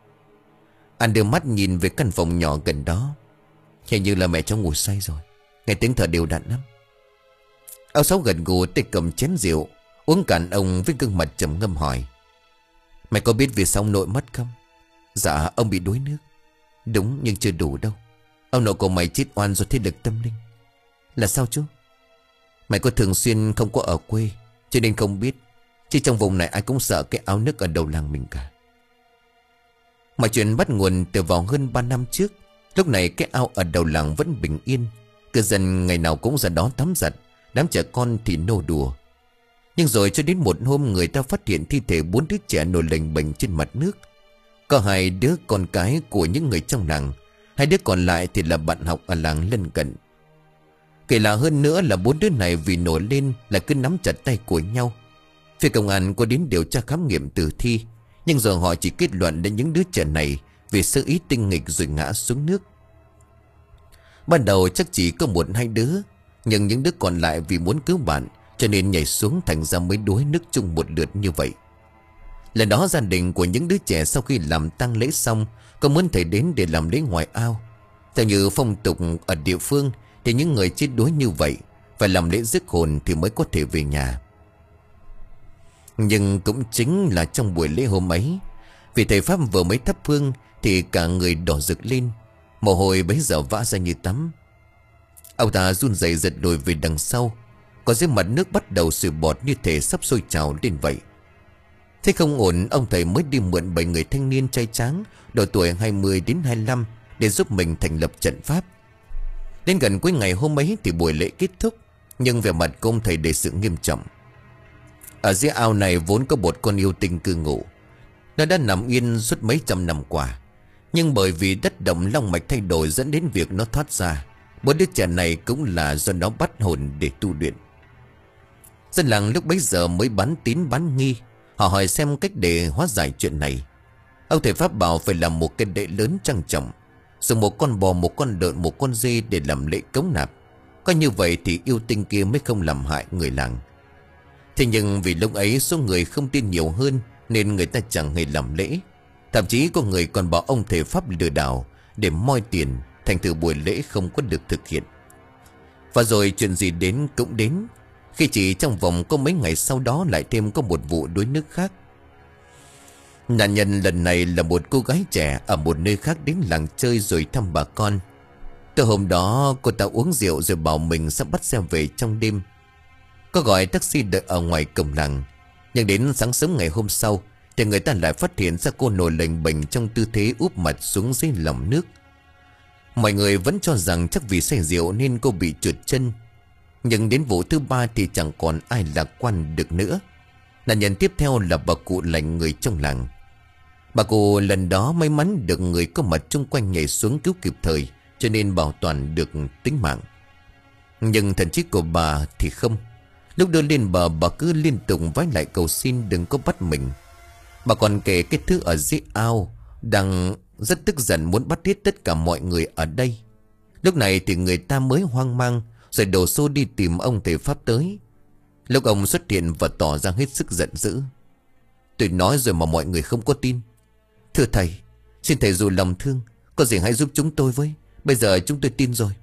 An đưa mắt nhìn về căn phòng nhỏ gần đó. Hình như là mẹ cháu ngủ say rồi. Nghe tiếng thở đều đặn lắm. Ông Sáu gật gù, tay cầm chén rượu uống cạn ông với gương mặt trầm ngâm hỏi. Mày có biết vì sao ông nội mất không? Dạ, ông bị đuối nước. Đúng, nhưng chưa đủ đâu. Ông nội của mày chết oan do thế lực tâm linh. Là sao chú? Mày có thường xuyên không có ở quê, cho nên không biết. Chứ trong vùng này ai cũng sợ cái áo nước ở đầu làng mình cả. Mọi chuyện bắt nguồn từ vào hơn ba năm trước. Lúc này cái ao ở đầu làng vẫn bình yên. Cư dân ngày nào cũng ra đó tắm giặt. Đám trẻ con thì nô đùa. Nhưng rồi cho đến một hôm, người ta phát hiện thi thể bốn đứa trẻ nổi lềnh bềnh trên mặt nước. Có hai đứa con cái của những người trong làng. Hai đứa còn lại thì là bạn học ở làng lân cận. Kể lạ hơn nữa là bốn đứa này vì nổi lên là cứ nắm chặt tay của nhau. Phía công an có đến điều tra khám nghiệm tử thi, nhưng giờ họ chỉ kết luận đến những đứa trẻ này vì sơ ý tinh nghịch rồi ngã xuống nước. Ban đầu chắc chỉ có một hai đứa, nhưng những đứa còn lại vì muốn cứu bạn cho nên nhảy xuống, thành ra mới đuối nước chung một lượt như vậy. Lần đó gia đình của những đứa trẻ sau khi làm tang lễ xong có muốn thầy đến để làm lễ ngoài ao. Theo như phong tục ở địa phương thì những người chết đuối như vậy phải làm lễ rước hồn thì mới có thể về nhà. Nhưng cũng chính là trong buổi lễ hôm ấy, vì thầy Pháp vừa mới thắp hương thì cả người đỏ rực lên, mồ hôi bấy giờ vã ra như tắm. Ông ta run rẩy giật lùi về đằng sau, còn dưới mặt nước bắt đầu sủi bọt như thể sắp sôi trào lên vậy. Thế không ổn, ông thầy mới đi mượn bảy người thanh niên trai tráng độ tuổi hai mươi đến hai mươi lăm để giúp mình thành lập trận pháp. Đến gần cuối ngày hôm ấy thì buổi lễ kết thúc, nhưng vẻ mặt của ông thầy đầy sự nghiêm trọng. Ở dưới ao này vốn có một con yêu tinh cư ngụ. Nó đã nằm yên suốt mấy trăm năm qua, nhưng bởi vì đất động long mạch thay đổi dẫn đến việc nó thoát ra. Bốn đứa trẻ này cũng là do nó bắt hồn để tu luyện. Dân làng lúc bấy giờ mới bán tín bán nghi. Họ hỏi xem cách để hóa giải chuyện này. Ông thầy Pháp bảo phải làm một cái lễ lớn trang trọng, dùng một con bò, một con lợn, một con dê để làm lễ cống nạp. Có như vậy thì yêu tinh kia mới không làm hại người làng. Thế nhưng vì lúc ấy số người không tin nhiều hơn nên người ta chẳng hề làm lễ. Thậm chí có người còn bảo ông thầy Pháp lừa đảo để moi tiền, thành thử buổi lễ không có được thực hiện. Và rồi chuyện gì đến cũng đến, khi chỉ trong vòng có mấy ngày sau đó lại thêm có một vụ đuối nước khác. Nạn nhân lần này là một cô gái trẻ ở một nơi khác đến làng chơi rồi thăm bà con. Từ hôm đó cô ta uống rượu rồi bảo mình sắp bắt xe về trong đêm. Có gọi taxi đợi ở ngoài cổng làng. Nhưng đến sáng sớm ngày hôm sau thì người ta lại phát hiện ra cô nổi lềnh bềnh trong tư thế úp mặt xuống dưới lòng nước. Mọi người vẫn cho rằng chắc vì say rượu nên cô bị trượt chân. Nhưng đến vụ thứ ba thì chẳng còn ai lạc quan được nữa. Nạn nhân tiếp theo là bà cụ Lành, người trong làng. Bà cụ lần đó may mắn được người có mặt chung quanh nhảy xuống cứu kịp thời, cho nên bảo toàn được tính mạng. Nhưng thần trí của bà thì không. Lúc đưa lên bờ, bà cứ liên tục vái lại cầu xin đừng có bắt mình. Bà còn kể cái thứ ở dưới ao đang rất tức giận muốn bắt hết tất cả mọi người ở đây. Lúc này thì người ta mới hoang mang, rồi đổ xô đi tìm ông thầy Pháp tới. Lúc ông xuất hiện và tỏ ra hết sức giận dữ. Tôi nói rồi mà mọi người không có tin. Thưa thầy, xin thầy dù lòng thương, có gì hãy giúp chúng tôi với. Bây giờ chúng tôi tin rồi.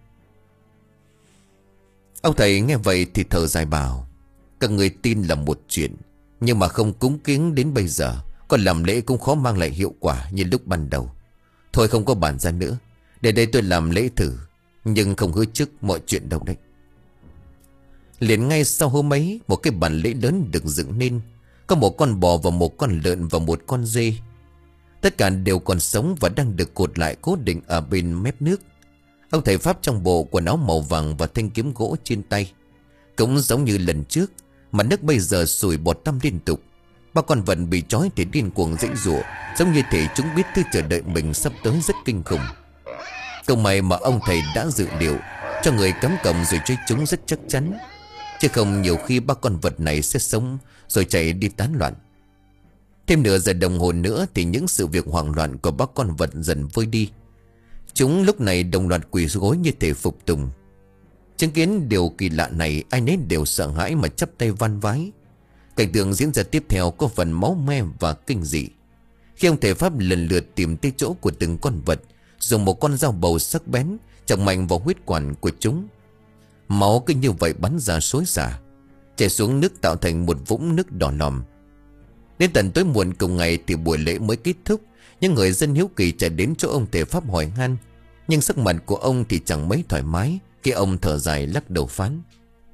Ông thầy nghe vậy thì thở dài bảo: các người tin là một chuyện, nhưng mà không cúng kiến đến bây giờ, còn làm lễ cũng khó mang lại hiệu quả như lúc ban đầu. Thôi không có bàn ra nữa, để đây tôi làm lễ thử, nhưng không hứa trước mọi chuyện đâu đấy. Liền ngay sau hôm ấy, một cái bàn lễ lớn được dựng nên. Có một con bò và một con lợn và một con dê. Tất cả đều còn sống và đang được cột lại cố định ở bên mép nước. Ông thầy Pháp trong bộ quần áo màu vàng và thanh kiếm gỗ trên tay. Cũng giống như lần trước, mà nước bây giờ sủi bọt tăm liên tục. Ba con vật bị trói thì điên cuồng giãy giụa, giống như thể chúng biết thứ chờ đợi mình sắp tới rất kinh khủng. Câu may mà ông thầy đã dự liệu, cho người cắm cổng rồi chơi chúng rất chắc chắn. Chứ không nhiều khi ba con vật này sẽ sống rồi chạy đi tán loạn. Thêm nửa giờ đồng hồ nữa thì những sự việc hoảng loạn của ba con vật dần vơi đi. Chúng lúc này đồng loạt quỳ gối như thể phục tùng. Chứng kiến điều kỳ lạ này, ai nấy đều sợ hãi mà chắp tay van vái. Cảnh tượng diễn ra tiếp theo có phần máu me và kinh dị. Khi ông thầy Pháp lần lượt tìm tới chỗ của từng con vật, dùng một con dao bầu sắc bén chọc mạnh vào huyết quản của chúng. Máu cứ như vậy bắn ra xối xả, chảy xuống nước tạo thành một vũng nước đỏ lòm. Đến tận tối muộn cùng ngày thì buổi lễ mới kết thúc. Những người dân hiếu kỳ chạy đến chỗ ông thầy Pháp hỏi han, nhưng sắc mặt của ông thì chẳng mấy thoải mái khi ông thở dài lắc đầu phán: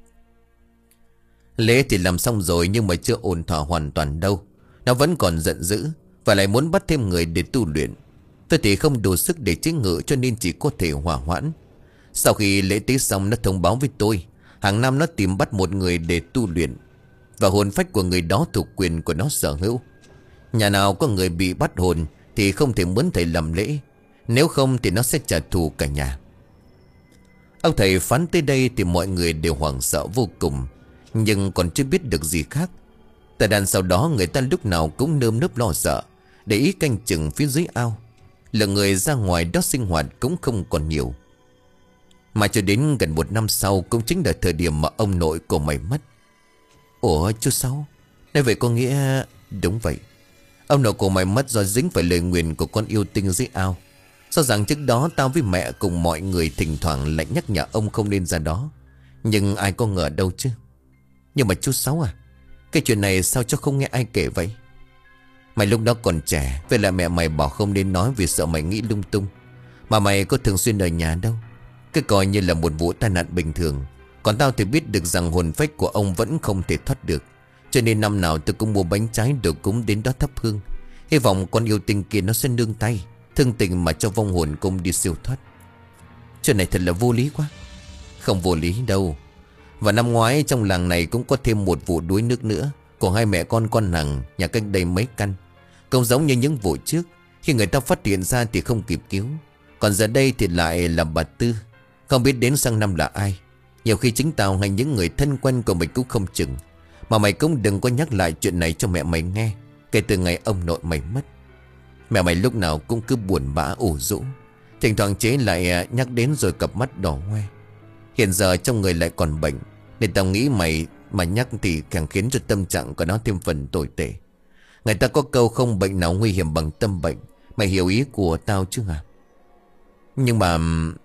lễ thì làm xong rồi nhưng mà chưa ổn thỏa hoàn toàn đâu. Nó vẫn còn giận dữ và lại muốn bắt thêm người để tu luyện. Tôi thì không đủ sức để chế ngự, cho nên chỉ có thể hỏa hoãn. Sau khi lễ tế xong, nó thông báo với tôi hàng năm nó tìm bắt một người để tu luyện, và hồn phách của người đó thuộc quyền của nó sở hữu. Nhà nào có người bị bắt hồn thì không thể muốn thầy làm lễ, nếu không thì nó sẽ trả thù cả nhà. Ông thầy phán tới đây thì mọi người đều hoảng sợ vô cùng, nhưng còn chưa biết được gì khác. Tại đàn sau đó người ta lúc nào cũng nơm nớp lo sợ, để ý canh chừng phía dưới ao. Lượng người ra ngoài đó sinh hoạt cũng không còn nhiều. Mà cho đến gần một năm sau, cũng chính là thời điểm mà ông nội của mày mất. Ủa chú Sáu, nói vậy có nghĩa... Đúng vậy, ông nội của mày mất do dính phải lời nguyền của con yêu tinh dưới ao. Sao rằng trước đó tao với mẹ cùng mọi người thỉnh thoảng lại nhắc nhở ông không nên ra đó, nhưng ai có ngờ đâu chứ. Nhưng mà chú Sáu à, cái chuyện này sao cho không nghe ai kể vậy? Mày lúc đó còn trẻ, với lại mẹ mày bảo không nên nói vì sợ mày nghĩ lung tung. Mà mày có thường xuyên ở nhà đâu, cứ coi như là một vụ tai nạn bình thường. Còn tao thì biết được rằng hồn phách của ông vẫn không thể thoát được, cho nên năm nào tôi cũng mua bánh trái đồ cúng đến đó thắp hương, hy vọng con yêu tinh kia nó sẽ nương tay thương tình mà cho vong hồn công đi siêu thoát. Chuyện này thật là vô lý quá. Không vô lý đâu. Và năm ngoái trong làng này cũng có thêm một vụ đuối nước nữa của hai mẹ con con nàng nhà cách đây mấy căn. Cũng giống như những vụ trước, khi người ta phát hiện ra thì không kịp cứu. Còn giờ đây thì lại là bà Tư, không biết đến sang năm là ai. Nhiều khi chính tao hay những người thân quen của mình cũng không chừng. Mà mày cũng đừng có nhắc lại chuyện này cho mẹ mày nghe, kể từ ngày ông nội mày mất. Mẹ mày lúc nào cũng cứ buồn bã ủ rũ, thỉnh thoảng chế lại nhắc đến rồi cặp mắt đỏ hoe. Hiện giờ trong người lại còn bệnh, nên tao nghĩ mày mà nhắc thì càng khiến cho tâm trạng của nó thêm phần tồi tệ. Người ta có câu không bệnh nào nguy hiểm bằng tâm bệnh. Mày hiểu ý của tao chứ hả? Nhưng mà...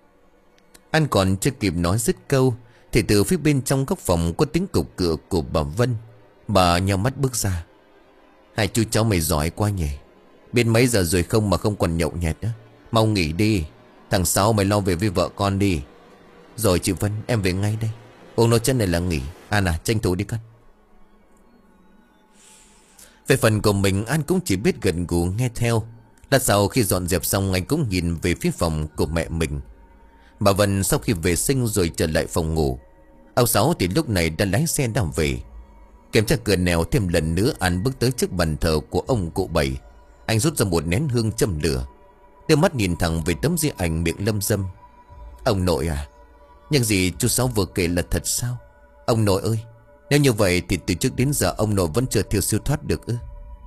Anh còn chưa kịp nói dứt câu thì từ phía bên trong góc phòng có tiếng cục cửa của bà Vân. Bà nheo mắt bước ra. Hai chú cháu mày giỏi quá nhỉ. Biết mấy giờ rồi không mà không còn nhậu nhẹt á. Mau nghỉ đi. Thằng Sáu mày lo về với vợ con đi. Rồi chị Vân, em về ngay đây. Uống nốt chân này là nghỉ. À nà tranh thủ đi con. Về phần của mình, An cũng chỉ biết gật gù nghe theo. Lát sau khi dọn dẹp xong, anh cũng nhìn về phía phòng của mẹ mình. Bà Vân sau khi vệ sinh rồi trở lại phòng ngủ. Ông Sáu thì lúc này đã lái xe đào về. Kiểm tra cửa nẻo thêm lần nữa, An bước tới trước bàn thờ của ông cụ Bảy. Anh rút ra một nén hương châm lửa, đưa mắt nhìn thẳng về tấm di ảnh miệng lâm dâm. Ông nội à, những gì chú Sáu vừa kể là thật sao? Ông nội ơi, nếu như vậy thì từ trước đến giờ ông nội vẫn chưa thiêu siêu thoát được ư?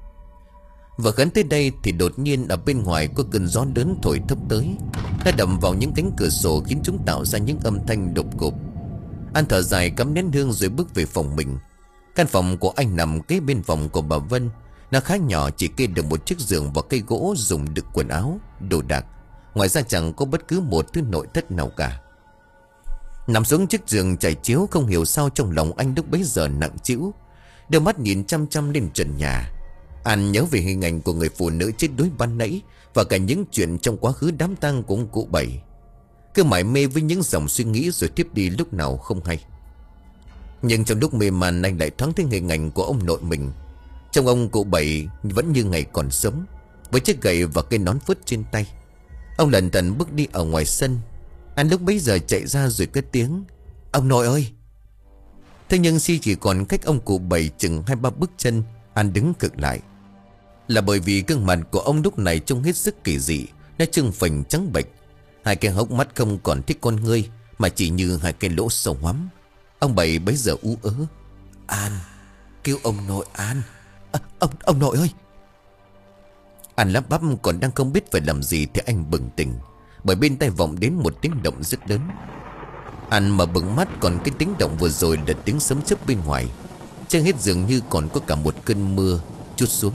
Và gần tới đây thì đột nhiên ở bên ngoài có cơn gió lớn thổi thốc tới. Nó đập vào những cánh cửa sổ khiến chúng tạo ra những âm thanh đột ngột. An thở dài cắm nén hương rồi bước về phòng mình. Căn phòng của anh nằm kế bên phòng của bà Vân. Nó khá nhỏ, chỉ kê được một chiếc giường và cây gỗ dùng đựng quần áo, đồ đạc. Ngoài ra chẳng có bất cứ một thứ nội thất nào cả. Nằm xuống chiếc giường trải chiếu, không hiểu sao trong lòng anh lúc bấy giờ nặng trĩu. Đôi mắt nhìn chăm chăm lên trần nhà. An nhớ về hình ảnh của người phụ nữ chết đuối ban nãy, và cả những chuyện trong quá khứ đám tang của ông cụ Bảy. Cứ mải mê với những dòng suy nghĩ rồi tiếp đi lúc nào không hay. Nhưng trong lúc mê man, anh lại thoáng thấy hình ảnh của ông nội mình. Trông ông cụ Bảy vẫn như ngày còn sống, với chiếc gậy và cây nón phớt trên tay. Ông lần tần bước đi ở ngoài sân. Anh lúc bấy giờ chạy ra rồi cất tiếng: Ông nội ơi! Thế nhưng khi chỉ còn cách ông cụ Bảy chừng hai ba bước chân, An đứng cực lại. Là bởi vì gương mặt của ông lúc này trông hết sức kỳ dị. Nó trưng phình trắng bệch, hai cái hốc mắt không còn thích con ngươi, mà chỉ như hai cái lỗ sâu hoắm. Ông Bảy bấy giờ ú ớ: An, kêu ông nội An. À, ông, ông nội ơi! An lắp bắp còn đang không biết phải làm gì thì anh bừng tỉnh, bởi bên tai vọng đến một tiếng động rất lớn. An mà bừng mắt, còn cái tiếng động vừa rồi là tiếng sấm chớp bên ngoài. Trên hết dường như còn có cả một cơn mưa trút xuống.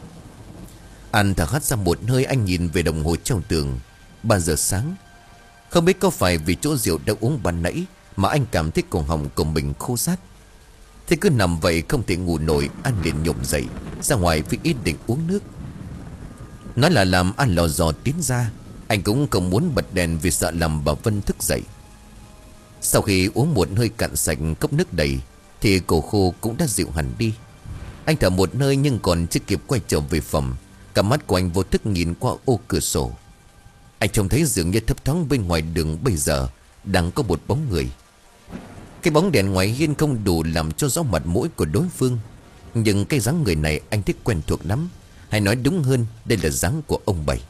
An thở hắt ra một hơi, anh nhìn về đồng hồ treo tường. Ba giờ sáng. Không biết có phải vì chỗ rượu đã uống ban nãy mà anh cảm thấy cổ họng của mình khô rát. Thế cứ nằm vậy không thể ngủ nổi, An liền nhổm dậy ra ngoài với ý định uống nước. Nói là làm, An lò dò tiến ra. Anh cũng không muốn bật đèn vì sợ làm bà Vân thức dậy. Sau khi uống một hơi cạn sạch cốc nước đầy thì cổ khô cũng đã dịu hẳn đi. Anh thở một hơi nhưng còn chưa kịp quay trở về phòng, cả mắt của anh vô thức nhìn qua ô cửa sổ. Anh trông thấy dường như thấp thoáng bên ngoài đường bây giờ đang có một bóng người. Cái bóng đèn ngoài hiên không đủ làm cho rõ mặt mũi của đối phương, nhưng cái dáng người này anh thích quen thuộc lắm. Hay nói đúng hơn, đây là dáng của ông Bảy.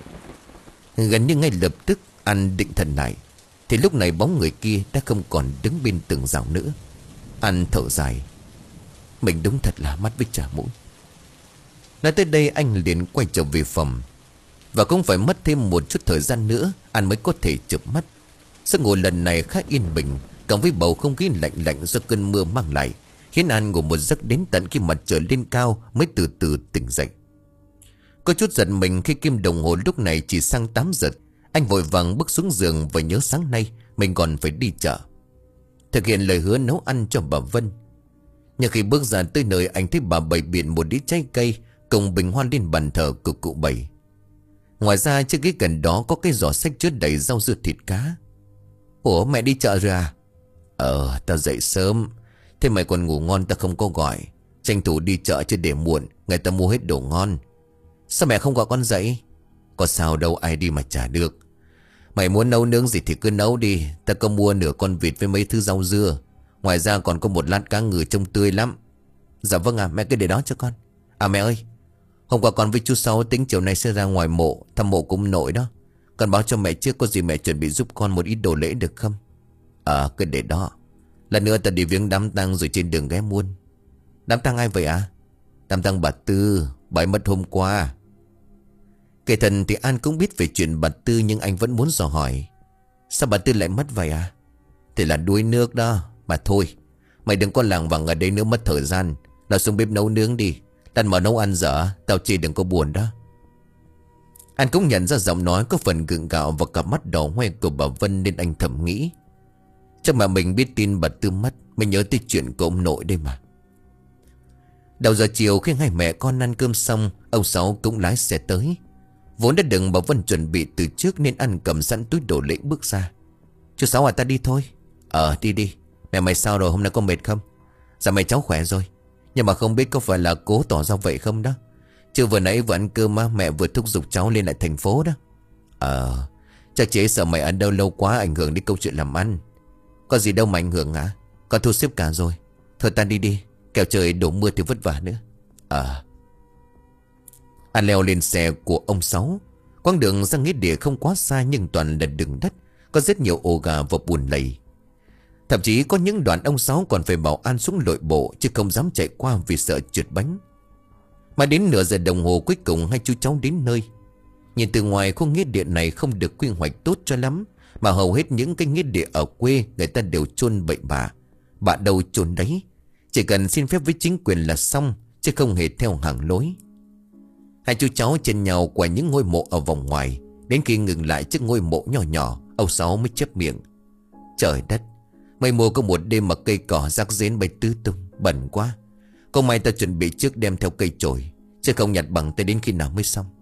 Gần như ngay lập tức An định thần lại, thì lúc này bóng người kia đã không còn đứng bên tường rào nữa. An thở dài, mình đúng thật là mắt với chả mũi. Nói tới đây anh liền quay trở về phòng. Và cũng phải mất thêm một chút thời gian nữa An mới có thể chợp mắt. Giấc ngủ lần này khá yên bình, cộng với bầu không khí lạnh lạnh do cơn mưa mang lại, khiến An ngủ một giấc đến tận khi mặt trời lên cao mới từ từ tỉnh dậy. Có chút giận mình khi kim đồng hồ lúc này chỉ sang tám giờ. Anh vội vàng bước xuống giường và nhớ sáng nay mình còn phải đi chợ, thực hiện lời hứa nấu ăn cho bà Vân. Nhưng khi bước ra tới nơi, anh thấy bà bày biện một đĩa trái cây cùng bình hoa lên bàn thờ của cụ Bảy. Ngoài ra trên cái gần đó có cái giỏ xách chứa đầy rau dưa thịt cá. Ủa, mẹ đi chợ rồi à? Ờ, tao dậy sớm. Thế mày còn ngủ ngon tao không có gọi. Tranh thủ đi chợ chứ để muộn người ta mua hết đồ ngon. Sao mẹ không gọi con dậy? Có sao đâu, ai đi mà chả được. Mày muốn nấu nướng gì thì cứ nấu đi. Ta có mua nửa con vịt với mấy thứ rau dưa. Ngoài ra còn có một lát cá ngừ trông tươi lắm. Dạ vâng à, mẹ cứ để đó cho con. À mẹ ơi, hôm qua con với chú Sáu tính chiều nay sẽ ra ngoài mộ thăm mộ cũng nội đó. Con báo cho mẹ trước, có gì mẹ chuẩn bị giúp con một ít đồ lễ được không? Ờ, à, cứ để đó. Lần nữa ta đi viếng đám tang rồi trên đường ghé muôn. Đám tang ai vậy à? Đám tang bà Tư, bà ấy mất hôm qua. Kể thần thì An cũng biết về chuyện bà Tư, nhưng anh vẫn muốn dò hỏi. Sao bà Tư lại mất vậy à? Thì là đuối nước đó. Mà thôi, mày đừng có lảng vảng ở đây nữa mất thời gian. Nào xuống bếp nấu nướng đi. Đàn mở nấu ăn dở, tao chỉ đừng có buồn đó. Anh cũng nhận ra giọng nói có phần gượng gạo và cặp mắt đỏ hoe của bà Vân, nên anh thầm nghĩ, chắc mà mình biết tin bà Tư mất, mình nhớ tới chuyện của ông nội đây mà. Đầu giờ chiều khi hai mẹ con ăn cơm xong, ông Sáu cũng lái xe tới. Vốn đã đừng bà Vân chuẩn bị từ trước nên anh cầm sẵn túi đồ lễ bước ra. Chú Sáu à, ta đi thôi. Ờ đi đi. Mẹ mày sao rồi, hôm nay có mệt không? Dạ mày cháu khỏe rồi. Nhưng mà không biết có phải là cố tỏ ra vậy không đó. Chứ vừa nãy vừa ăn cơm mà mẹ vừa thúc giục cháu lên lại thành phố đó. Ờ, chắc chị ấy sợ mày ăn đâu lâu quá ảnh hưởng đến câu chuyện làm ăn. Có gì đâu mà ảnh hưởng hả? Con thu xếp cả rồi. Thôi ta đi đi, kẻo trời đổ mưa thì vất vả nữa. Ờ. An leo lên xe của ông Sáu. Quãng đường ra nghĩa địa không quá xa nhưng toàn là đường đất, có rất nhiều ổ gà và bùn lầy. Thậm chí có những đoạn ông Sáu còn phải bảo An xuống lội bộ, chứ không dám chạy qua vì sợ trượt bánh. Mà đến nửa giờ đồng hồ cuối cùng hai chú cháu đến nơi. Nhìn từ ngoài khu nghĩa địa này không được quy hoạch tốt cho lắm, mà hầu hết những cái nghĩa địa ở quê người ta đều chôn bậy bạ, bạ đâu chôn đấy. Chỉ cần xin phép với chính quyền là xong, chứ không hề theo hàng lối. Hai chú cháu chen nhau qua những ngôi mộ ở vòng ngoài. Đến khi ngừng lại trước ngôi mộ nhỏ nhỏ, ông Sáu mới chép miệng. Trời đất, mây mùa có một đêm mà cây cỏ rác rến bay tứ tung, bẩn quá. Có may ta chuẩn bị trước đem theo cây chổi, chứ không nhặt bằng tới đến khi nào mới xong.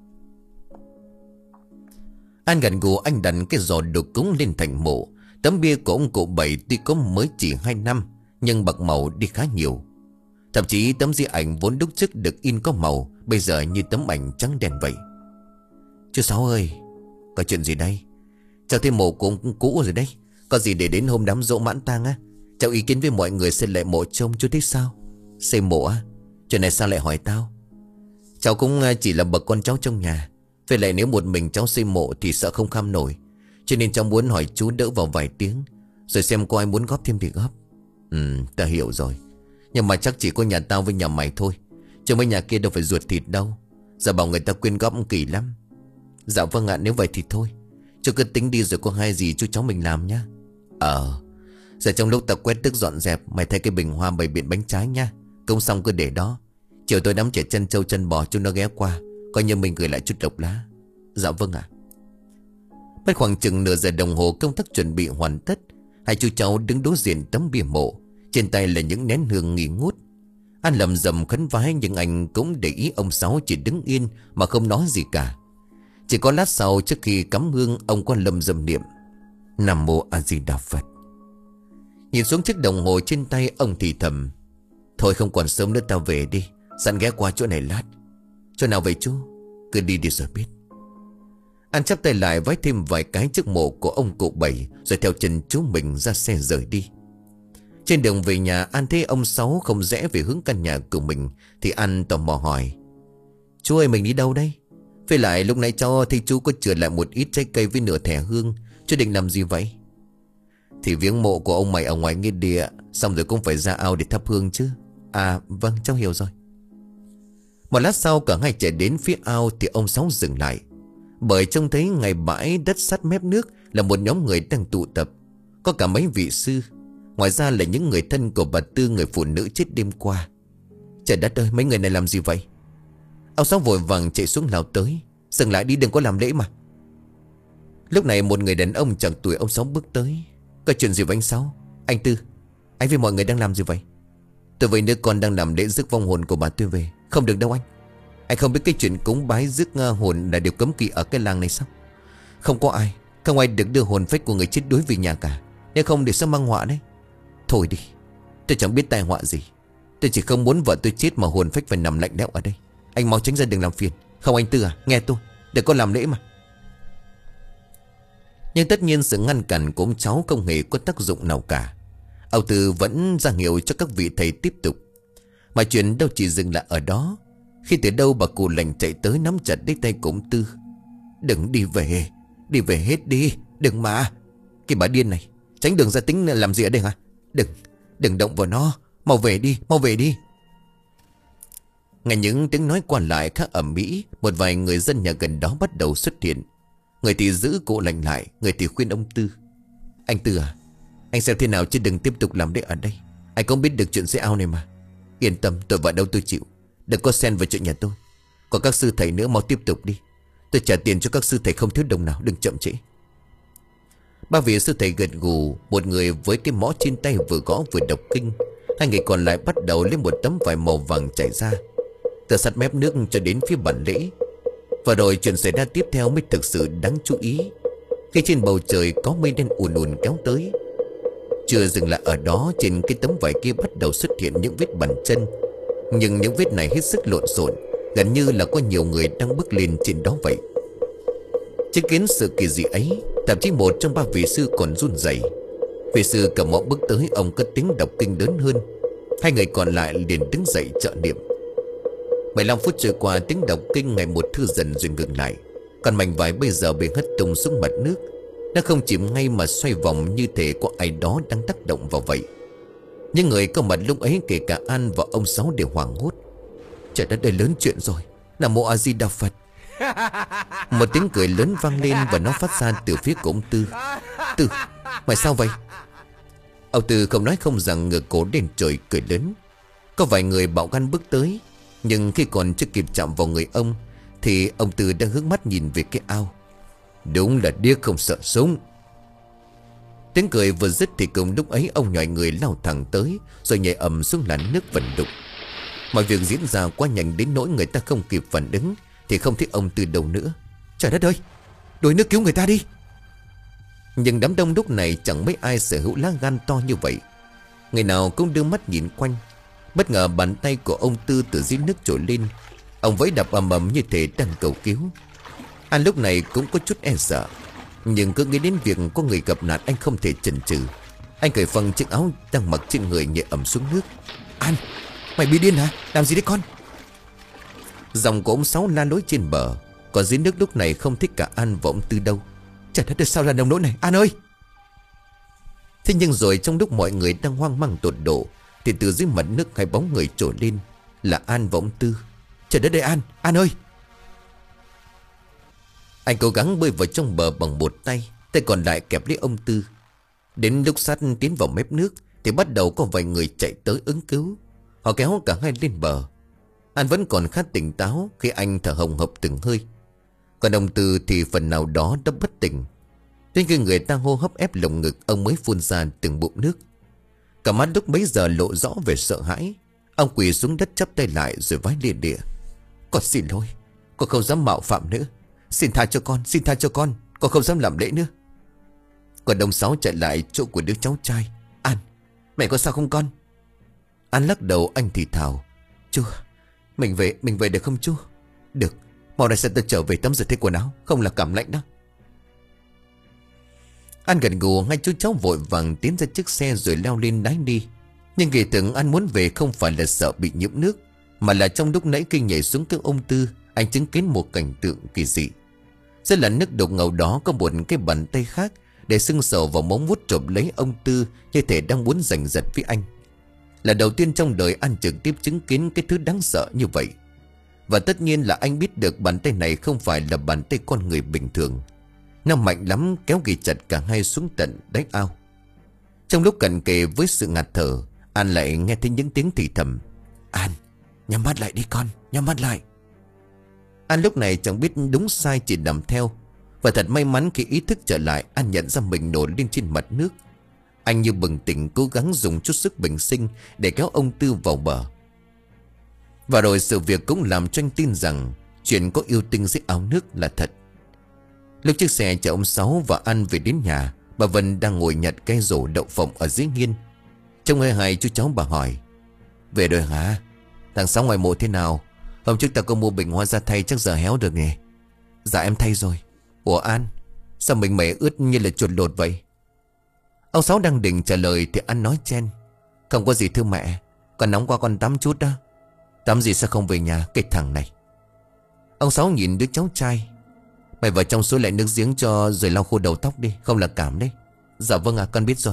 An gần gù anh đặt cái giò đồ cúng lên thành mộ. Tấm bia của ông cụ Bảy tuy có mới chỉ hai năm, nhưng bạc màu đi khá nhiều. Thậm chí tấm di ảnh vốn lúc trước được in có màu, bây giờ như tấm ảnh trắng đen vậy. Chú Sáu ơi, có chuyện gì đây? Cháu thấy mộ của ông cũ rồi đấy. Có gì để đến hôm đám giỗ mãn tang á, cháu ý kiến với mọi người xây lại mộ trông, chú thấy sao? Xây mộ á? Chuyện này sao lại hỏi tao? Cháu cũng chỉ là bậc con cháu trong nhà. Vậy lại nếu một mình cháu xây mộ thì sợ không kham nổi, cho nên cháu muốn hỏi chú đỡ vào vài tiếng, rồi xem có ai muốn góp thêm thì góp. Ừ, ta hiểu rồi. Nhưng mà chắc chỉ có nhà tao với nhà mày thôi, chứ mấy nhà kia đâu phải ruột thịt đâu. Giờ bảo người ta quyên góp kỳ lắm. Dạ vâng ạ, nếu vậy thì thôi, chú cứ tính đi rồi có hai gì chú cháu mình làm nhá. Ờ. Giờ trong lúc tao quét tước dọn dẹp, mày thấy cái bình hoa bày biện bánh trái nha. Công xong cứ để đó. Chiều tôi đám trẻ chân trâu chân bò chúng nó ghé qua, coi như mình gửi lại chút độc lá. Dạ vâng ạ. Mất khoảng chừng nửa giờ đồng hồ công tác chuẩn bị hoàn tất. Hai chú cháu đứng đối diện tấm bia mộ, trên tay là những nén hương nghi ngút. An lầm rầm khấn vái, nhưng anh cũng để ý ông Sáu chỉ đứng yên mà không nói gì cả. Chỉ có lát sau trước khi cắm hương, ông có lầm rầm niệm Nam Mô A Di Đà Phật. Nhìn xuống chiếc đồng hồ trên tay, ông thì thầm: Thôi không còn sớm nữa, tao về đi. Sẵn ghé qua chỗ này lát. Chỗ nào vậy chú? Cứ đi đi rồi biết. An chắp tay lại vái thêm vài cái trước mộ của ông cụ Bảy, rồi theo chân chú mình ra xe rời đi. Trên đường về nhà, An thấy ông Sáu không rẽ về hướng căn nhà của mình, thì An tò mò hỏi: Chú ơi, mình đi đâu đây? Với lại lúc nãy cháu thấy chú có chừa lại một ít trái cây với nửa thẻ hương. Chú định làm gì vậy? Thì viếng mộ của ông mày ở ngoài nghĩa địa, xong rồi cũng phải ra ao để thắp hương chứ. À vâng, cháu hiểu rồi. Một lát sau cả hai chạy đến phía ao thì ông Sáu dừng lại, bởi trông thấy ngay bãi đất sát mép nước là một nhóm người đang tụ tập. Có cả mấy vị sư, ngoài ra là những người thân của bà Tư, người phụ nữ chết đêm qua. Trời đất ơi, mấy người này làm gì vậy? Ông Sáu vội vàng chạy xuống lao tới: Dừng lại đi, đừng có làm lễ mà. Lúc này một người đàn ông chẳng tuổi ông Sáu bước tới: Có chuyện gì với anh Sáu? Anh Tư, anh với mọi người đang làm gì vậy? Tôi với đứa con đang làm lễ rước vong hồn của bà Tư về. Không được đâu anh. Anh không biết cái chuyện cúng bái rước hồn là điều cấm kỵ ở cái làng này sao? Không có ai Không ai được đưa hồn phách của người chết đối về nhà cả, nếu không để sao mang họa đấy. Thôi đi, tôi chẳng biết tai họa gì. Tôi chỉ không muốn vợ tôi chết mà hồn phách phải nằm lạnh lẽo ở đây. Anh mau tránh ra đừng làm phiền. Không anh Tư à, nghe tôi, để con làm lễ mà. Nhưng tất nhiên sự ngăn cản của ông cháu không hề có tác dụng nào cả. Ông Tư vẫn ra hiệu cho các vị thầy tiếp tục. Mà chuyện đâu chỉ dừng lại ở đó. Khi từ đâu bà cụ lành chạy tới nắm chặt lấy tay của ông Tư: Đừng đi về, đi về hết đi, đừng mà. Cái bà điên này, tránh đường ra tính làm gì ở đây hả? Đừng, đừng động vào nó, mau về đi, mau về đi. Nghe những tiếng nói qua lại khá ầm ĩ, một vài người dân nhà gần đó bắt đầu xuất hiện. Người thì giữ cụ lành lại, người thì khuyên ông Tư: Anh Tư à, anh xem thế nào chứ đừng tiếp tục làm đấy ở đây. Anh cũng biết được chuyện sẽ ao này mà. Yên tâm, tôi vào đâu tôi chịu. Đừng có xen vào chuyện nhà tôi. Còn các sư thầy nữa mau tiếp tục đi. Tôi trả tiền cho các sư thầy không thiếu đồng nào, đừng chậm trễ. Ba vị sư thầy gật gù. Một người với cái mõ trên tay vừa gõ vừa đọc kinh. Hai người còn lại bắt đầu lấy một tấm vải màu vàng chảy ra từ sát mép nước cho đến phía bàn lễ. Và rồi chuyện xảy ra tiếp theo mới thực sự đáng chú ý. Khi trên bầu trời có mây đen ùn ùn kéo tới. Chưa dừng lại ở đó, trên cái tấm vải kia bắt đầu xuất hiện những vết bàn chân. Nhưng những vết này hết sức lộn xộn, gần như là có nhiều người đang bước lên trên đó vậy. Chứng kiến sự kỳ dị ấy, thậm chí một trong ba vị sư còn run rẩy. Vị sư cầm mõ bước tới, ông cất tiếng đọc kinh lớn hơn. Hai người còn lại liền đứng dậy trợ niệm. Mười lăm phút trôi qua, tiếng đọc kinh ngày một thư dần rồi ngừng lại. Còn mảnh vải bây giờ bị hất tung xuống mặt nước. Nó không chìm ngay mà xoay vòng, như thể có ai đó đang tác động vào vậy. Những người có mặt lúc ấy, kể cả An và ông Sáu, đều hoảng hốt. Trời đất ơi, lớn chuyện rồi. Nam Mô A Di Đà Phật. Một tiếng cười lớn vang lên, và nó phát ra từ phía của ông Tư. Tư, mày sao vậy? Ông Tư không nói không rằng, ngửa cổ lên trời cười lớn. Có vài người bạo gan bước tới, nhưng khi còn chưa kịp chạm vào người ông, thì ông Tư đang hướng mắt nhìn về cái ao. Đúng là điếc không sợ súng. Tiếng cười vừa dứt thì cùng lúc ấy, ông nhòi người lao thẳng tới, rồi nhảy ầm xuống làn nước vần đục. Mọi việc diễn ra quá nhanh đến nỗi người ta không kịp phản ứng, thì không thấy ông Tư đâu nữa. Trời đất ơi, đuổi nước cứu người ta đi. Nhưng đám đông lúc này chẳng mấy ai sở hữu lá gan to như vậy. Người nào cũng đưa mắt nhìn quanh. Bất ngờ bàn tay của ông Tư từ dưới nước trồi lên. Ông vẫy đập ầm ầm như thể đang cầu cứu. Anh lúc này cũng có chút e sợ, nhưng cứ nghĩ đến việc có người gặp nạn, anh không thể chần chừ. Anh cởi phăng chiếc áo đang mặc trên người, nhảy ẩm xuống nước. An, mày bị điên hả? Làm gì đấy con? Dòng của ông Sáu la lối trên bờ. Còn dưới nước lúc này không thích cả An và ông Tư đâu. Trời đất ơi, sao là nông nỗi này? An ơi! Thế nhưng rồi trong lúc mọi người đang hoang mang tột độ, thì từ dưới mặt nước hai bóng người trồi lên, là An và ông Tư. Trời đất ơi, An! An ơi! Anh cố gắng bơi vào trong bờ bằng một tay, tay còn lại kẹp lấy ông Tư. Đến lúc sát tiến vào mép nước, thì bắt đầu có vài người chạy tới ứng cứu. Họ kéo cả hai lên bờ. An vẫn còn khá tỉnh táo khi anh thở hồng hộc từng hơi. Còn ông Tư thì phần nào đó đã bất tỉnh. Đến khi người ta hô hấp ép lồng ngực, ông mới phun ra từng bụng nước. Cả mắt lúc bấy giờ lộ rõ về sợ hãi. Ông quỳ xuống đất chắp tay lại rồi vái lia lịa. Con xin lỗi, con không dám mạo phạm nữa. Xin tha cho con, xin tha cho con, con không dám làm lễ nữa. Còn ông Sáu chạy lại chỗ của đứa cháu trai. An, mẹ có sao không con? An lắc đầu, anh thì thào. Chú, mình về, mình về được không chú? Được, mau đây sẽ tôi trở về tắm rửa thay quần áo, không là cảm lạnh đó. An gật gù, ngay chú cháu vội vàng tiến ra chiếc xe rồi leo lên lái đi. Nhưng kỳ thực An muốn về không phải là sợ bị nhiễm nước, mà là trong lúc nãy khi nhảy xuống cái ông Tư, anh chứng kiến một cảnh tượng kỳ dị. Dưới làn nước đục ngầu đó có một cái bàn tay khác để sưng sầu vào móng vuốt chộp lấy ông Tư, như thể đang muốn giành giật với anh. Là đầu tiên trong đời An trực tiếp chứng kiến cái thứ đáng sợ như vậy. Và tất nhiên là anh biết được bàn tay này không phải là bàn tay con người bình thường. Nó mạnh lắm, kéo ghì chặt cả hai xuống tận đáy ao. Trong lúc cận kề với sự ngạt thở, An lại nghe thấy những tiếng thì thầm. An, nhắm mắt lại đi con, nhắm mắt lại. An lúc này chẳng biết đúng sai, chỉ làm theo. Và thật may mắn khi ý thức trở lại, An nhận ra mình nổi lên trên mặt nước. Anh như bừng tỉnh, cố gắng dùng chút sức bình sinh để kéo ông Tư vào bờ. Và rồi sự việc cũng làm cho anh tin rằng chuyện có yêu tinh dưới áo nước là thật. Lúc chiếc xe chở ông Sáu và An về đến nhà, bà Vân đang ngồi nhặt cây rổ đậu phộng ở dưới hiên. Trông hơi hài chú cháu bà hỏi. Về rồi hả? Thằng Sáu ngoài mộ thế nào? Hôm trước ta có mua bình hoa ra thay, chắc giờ héo được nè. Dạ em thay rồi. Ủa An, sao mình mẩy ướt như là chuột lột vậy? Ông Sáu đang định trả lời thì An nói chen. Không có gì thưa mẹ, con nóng qua con tắm chút đó. Tắm gì sao không về nhà cái thằng này? Ông Sáu nhìn đứa cháu trai. Mày vào trong suối lại nước giếng cho rồi lau khô đầu tóc đi, không là cảm đấy. Dạ vâng ạ, con biết rồi.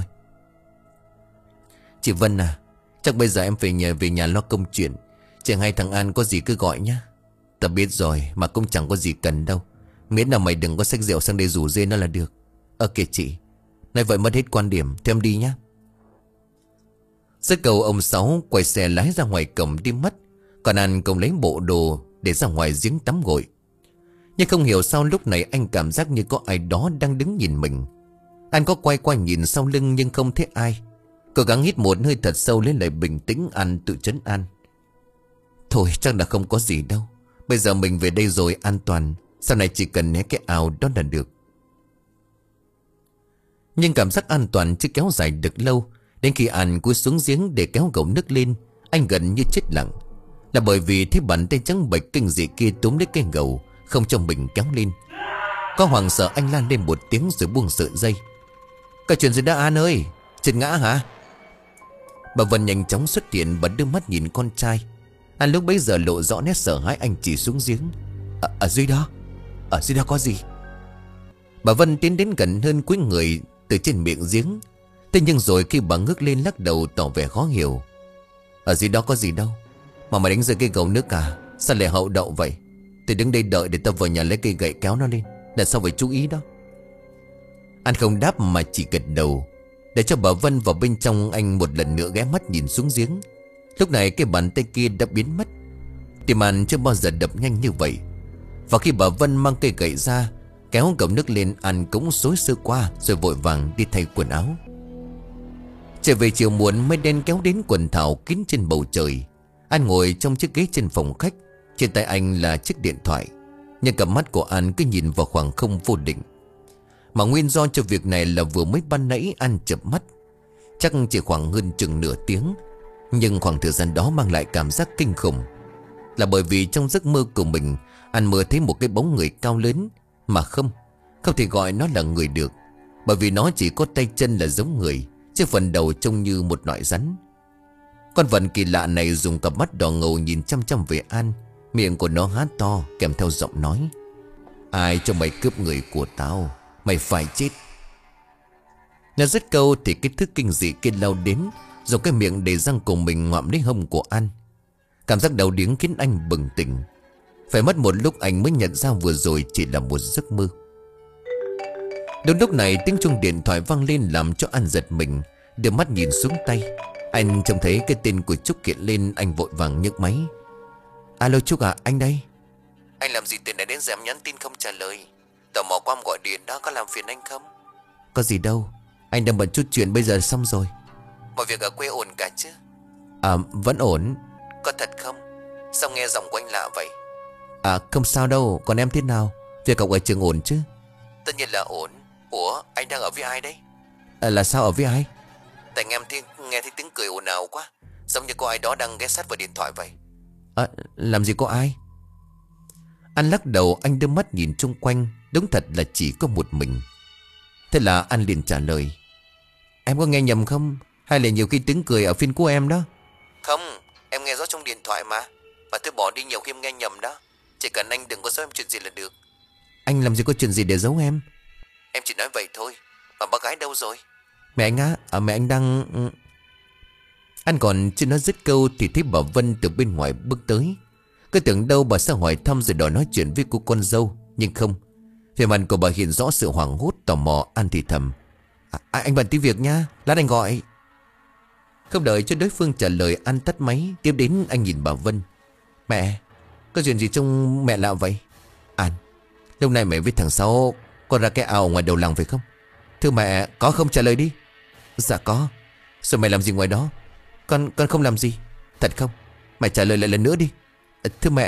Chị Vân à, chắc bây giờ em về nhà về nhà lo công chuyện. Chị hay thằng An có gì cứ gọi nhá. Ta biết rồi, mà cũng chẳng có gì cần đâu. Miễn là mày đừng có xách rượu sang đây rủ dê nó là được. Ờ kìa chị, nói vậy mất hết quan điểm, thêm đi nhá. Dứt câu ông Sáu quay xe lái ra ngoài cổng đi mất. Còn An cũng lấy bộ đồ để ra ngoài giếng tắm gội. Nhưng không hiểu sao lúc này anh cảm giác như có ai đó đang đứng nhìn mình. Anh có quay qua nhìn sau lưng nhưng không thấy ai. Cố gắng hít một hơi thật sâu lấy lại bình tĩnh, An tự trấn an. Thôi chắc là không có gì đâu. Bây giờ mình về đây rồi, an toàn. Sau này chỉ cần né cái ao đó là được. Nhưng cảm giác an toàn chưa kéo dài được lâu. Đến khi An cúi xuống giếng để kéo gầu nước lên, anh gần như chết lặng. Là bởi vì thấy bàn tay trắng bệch kinh dị kia túm lấy cây gầu, không cho mình kéo lên. Có hoảng sợ anh la lên một tiếng rồi buông sợi dây. Có chuyện gì đó An ơi? Trượt ngã hả? Bà Vân nhanh chóng xuất hiện và đưa mắt nhìn con trai. Anh lúc bấy giờ lộ rõ nét sợ hãi, anh chỉ xuống giếng. À, ở dưới đó. Ở dưới đó có gì? Bà Vân tiến đến gần hơn, cúi người từ trên miệng giếng. Thế nhưng rồi khi bà ngước lên lắc đầu tỏ vẻ khó hiểu. Ở dưới đó có gì đâu mà mày đánh rơi cây gầu nước à? Sao lại hậu đậu vậy? Tôi đứng đây đợi để tao vào nhà lấy cây gậy kéo nó lên. Là sao phải chú ý đó? Anh không đáp mà chỉ gật đầu. Để cho bà Vân vào bên trong, anh một lần nữa ghé mắt nhìn xuống giếng. Lúc này cái bàn tay kia đã biến mất. Tim anh chưa bao giờ đập nhanh như vậy. Và khi bà Vân mang cây gậy ra kéo cậu nước lên, anh cũng xối sơ qua rồi vội vàng đi thay quần áo. Trở về chiều muộn, mây đen kéo đến quần thảo kín trên bầu trời. Anh ngồi trong chiếc ghế trên phòng khách. Trên tay anh là chiếc điện thoại, nhưng cặp mắt của anh cứ nhìn vào khoảng không vô định. Mà nguyên do cho việc này là vừa mới ban nãy anh chợp mắt. Chắc chỉ khoảng hơn chừng nửa tiếng, nhưng khoảng thời gian đó mang lại cảm giác kinh khủng. Là bởi vì trong giấc mơ của mình, anh mơ thấy một cái bóng người cao lớn. Mà không, không thể gọi nó là người được, bởi vì nó chỉ có tay chân là giống người, chứ phần đầu trông như một loại rắn. Con vật kỳ lạ này dùng cặp mắt đỏ ngầu nhìn chăm chăm về An. Miệng của nó há to kèm theo giọng nói: ai cho mày cướp người của tao, mày phải chết. Nó dứt câu thì cái thứ kinh dị kia lao đến, dùng cái miệng đầy răng của mình ngoạm lấy hông của An. Cảm giác đau điếng khiến anh bừng tỉnh. Phải mất một lúc anh mới nhận ra vừa rồi chỉ là một giấc mơ. Đúng lúc này tiếng chuông điện thoại vang lên làm cho An giật mình. Đưa mắt nhìn xuống tay, anh trông thấy cái tên của Trúc hiện lên. Anh vội vàng nhấc máy. Alo Trúc à, anh đây. Anh làm gì từ nãy đến giờ em nhắn tin không trả lời. Tò mò qua em gọi điện đó, có làm phiền anh không? Có gì đâu, anh đang bận chút chuyện, bây giờ xong rồi. Mọi việc ở quê ổn cả chứ? À vẫn ổn. Có thật không? Sao nghe giọng của anh lạ vậy? À không sao đâu, còn em thế nào? Việc học ở trường ổn chứ? Tất nhiên là ổn. Ủa anh đang ở với ai đấy? À, là sao ở với ai? Tại em thì nghe thấy tiếng cười ồn ào quá, giống như có ai đó đang ghé sát vào điện thoại vậy. À, làm gì có ai? Anh lắc đầu, anh đưa mắt nhìn chung quanh. Đúng thật là chỉ có một mình. Thế là anh liền trả lời: em có nghe nhầm không? Hay là nhiều khi tiếng cười ở phiên của em đó? Không, em nghe rõ trong điện thoại mà. Và tôi bỏ đi nhiều khi em nghe nhầm đó. Chỉ cần anh đừng có giấu em chuyện gì là được. Anh làm gì có chuyện gì để giấu em? Em chỉ nói vậy thôi. Mà bác gái đâu rồi? Mẹ anh á, à, mẹ anh đang... Anh còn chưa nói dứt câu thì thấy bà Vân từ bên ngoài bước tới. Cứ tưởng đâu bà sẽ hỏi thăm rồi đòi nói chuyện với cô con dâu. Nhưng không. Về mặt của bà hiện rõ sự hoảng hốt, tò mò. Anh thì thầm: à, anh bận tí việc nha, lát anh gọi. Không đợi cho đối phương trả lời, anh tắt máy. Tiếp đến anh nhìn bà Vân: mẹ, có chuyện gì trông mẹ lạ vậy? An, lúc này mẹ với thằng Sáu con ra cái ao ngoài đầu làng phải không? Thưa mẹ, có không, trả lời đi. Dạ có. Sao mẹ làm gì ngoài đó? Con con không làm gì. Thật không? Mẹ trả lời lại lần nữa đi. À, thưa mẹ.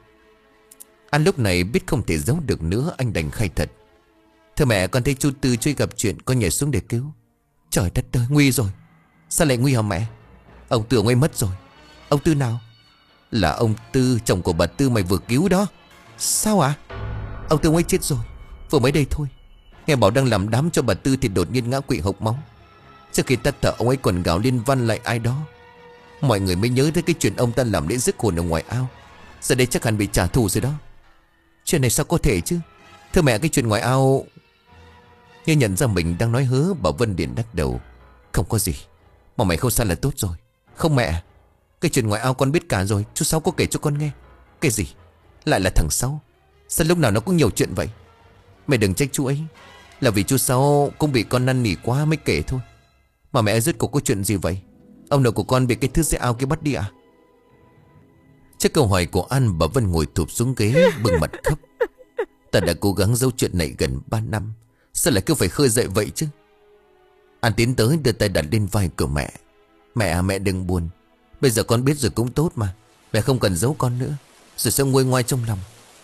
Anh lúc này biết không thể giấu được nữa, anh đành khai thật: thưa mẹ, con thấy chú Tư chưa gặp chuyện, con nhảy xuống để cứu. Trời đất ơi, nguy rồi. Sao lại nguy hả mẹ? Ông Tư ông ấy mất rồi. Ông Tư nào? Là ông Tư, chồng của bà Tư mày vừa cứu đó. Sao ạ? À? Ông Tư ông ấy chết rồi, vừa mới đây thôi. Nghe bảo đang làm đám cho bà Tư thì đột nhiên ngã quỵ hộc máu. Trước khi tắt thở ông ấy còn gào liên văn lại ai đó. Mọi người mới nhớ tới cái chuyện ông ta làm lễ rước hồn ở ngoài ao. Giờ đây chắc hẳn bị trả thù rồi đó. Chuyện này sao có thể chứ? Thưa mẹ, cái chuyện ngoài ao... Như nhận ra mình đang nói hớ, bà Vân điện đắc đầu: không có gì. Mà mày không sao là tốt rồi. Không mẹ, cái chuyện ngoài ao con biết cả rồi. Chú Sáu có kể cho con nghe. Cái gì? Lại là thằng Sáu? Sao lúc nào nó cũng nhiều chuyện vậy? Mày đừng trách chú ấy. Là vì chú Sáu cũng bị con năn nỉ quá mới kể thôi. Mà mẹ rốt cuộc có chuyện gì vậy? Ông nội của con bị cái thứ dưới ao kia bắt đi à? Trước câu hỏi của An, bà Vân ngồi thụp xuống ghế bừng mặt khóc. Ta đã cố gắng giấu chuyện này gần ba năm, sao lại cứ phải khơi dậy vậy chứ? An tiến tới đưa tay đặt lên vai của mẹ. Mẹ à, mẹ đừng buồn. Bây giờ con biết rồi cũng tốt mà. Mẹ không cần giấu con nữa, rồi sẽ nguôi ngoai trong lòng.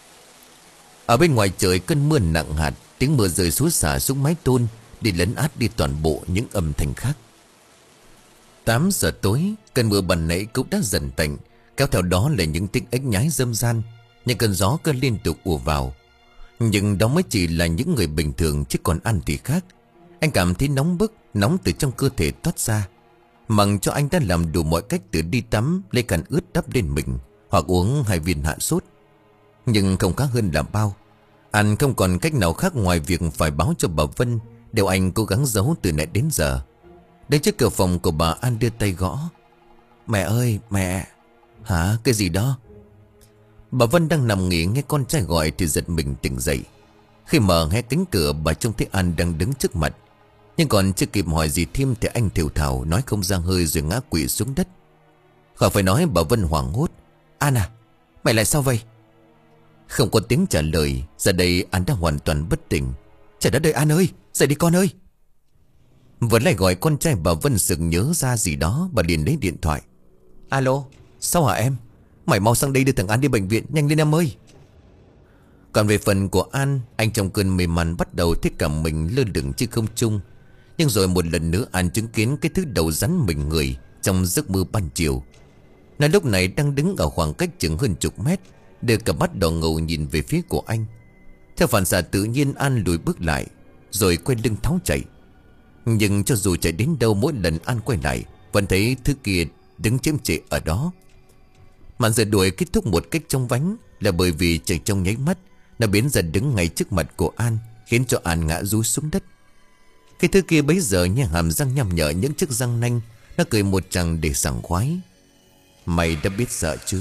Ở bên ngoài trời cơn mưa nặng hạt, tiếng mưa rơi xối xả xuống mái tôn đi lấn át đi toàn bộ những âm thanh khác. Tám giờ tối, cơn mưa ban nãy cũng đã dần tạnh. Kéo theo đó là những tiếng ếch nhái râm ran, những cơn gió cứ liên tục ùa vào. Nhưng đó mới chỉ là những người bình thường, chứ còn An thì khác. Anh cảm thấy nóng bức, nóng từ trong cơ thể toát ra. Mặc cho anh đã làm đủ mọi cách, từ đi tắm, lấy khăn ướt đắp lên mình, hoặc uống hai viên hạ sốt. Nhưng không khác hơn là bao. Anh không còn cách nào khác ngoài việc phải báo cho bà Vân điều anh cố gắng giấu từ nãy đến giờ. Đến trước cửa phòng của bà, An đưa tay gõ. Mẹ ơi, mẹ. Hả, cái gì đó? Bà Vân đang nằm nghỉ, nghe con trai gọi thì giật mình tỉnh dậy. Khi mở hé cánh cửa, bà trông thấy An đang đứng trước mặt. Nhưng còn chưa kịp hỏi gì thêm thì anh thều thào nói không ra hơi rồi ngã quỵ xuống đất. Khỏi phải nói, bà Vân hoảng hốt. An à, mày lại sao vậy? Không có tiếng trả lời. Giờ đây An đã hoàn toàn bất tỉnh. Trời đất ơi, An ơi, dậy đi con ơi. Vừa lại gọi con trai, bà Vân sực nhớ ra gì đó. Bà liền lấy điện thoại. Alo, sao hả em? Mày mau sang đây đưa thằng An đi bệnh viện, nhanh lên em ơi. Còn về phần của An, anh trong cơn mê man bắt đầu thấy cả mình lơ lửng trên không trung. Nhưng rồi một lần nữa An chứng kiến cái thứ đầu rắn mình người trong giấc mơ ban chiều. Nó lúc này đang đứng ở khoảng cách chừng hơn chục mét, đưa cả mắt đỏ ngầu nhìn về phía của anh. Theo phản xạ tự nhiên, An lùi bước lại, rồi quay lưng tháo chạy. Nhưng cho dù chạy đến đâu, mỗi lần An quay lại vẫn thấy thứ kia đứng chiếm trệ ở đó. Màn rượt đuổi kết thúc một cách trong vánh, là bởi vì chạy trong nháy mắt, nó biến ra đứng ngay trước mặt của An, khiến cho An ngã rúi xuống đất. Cái thứ kia bấy giờ nha hàm răng nhăm nhở những chiếc răng nanh. Nó cười một tràng để sảng khoái. Mày đã biết sợ chưa?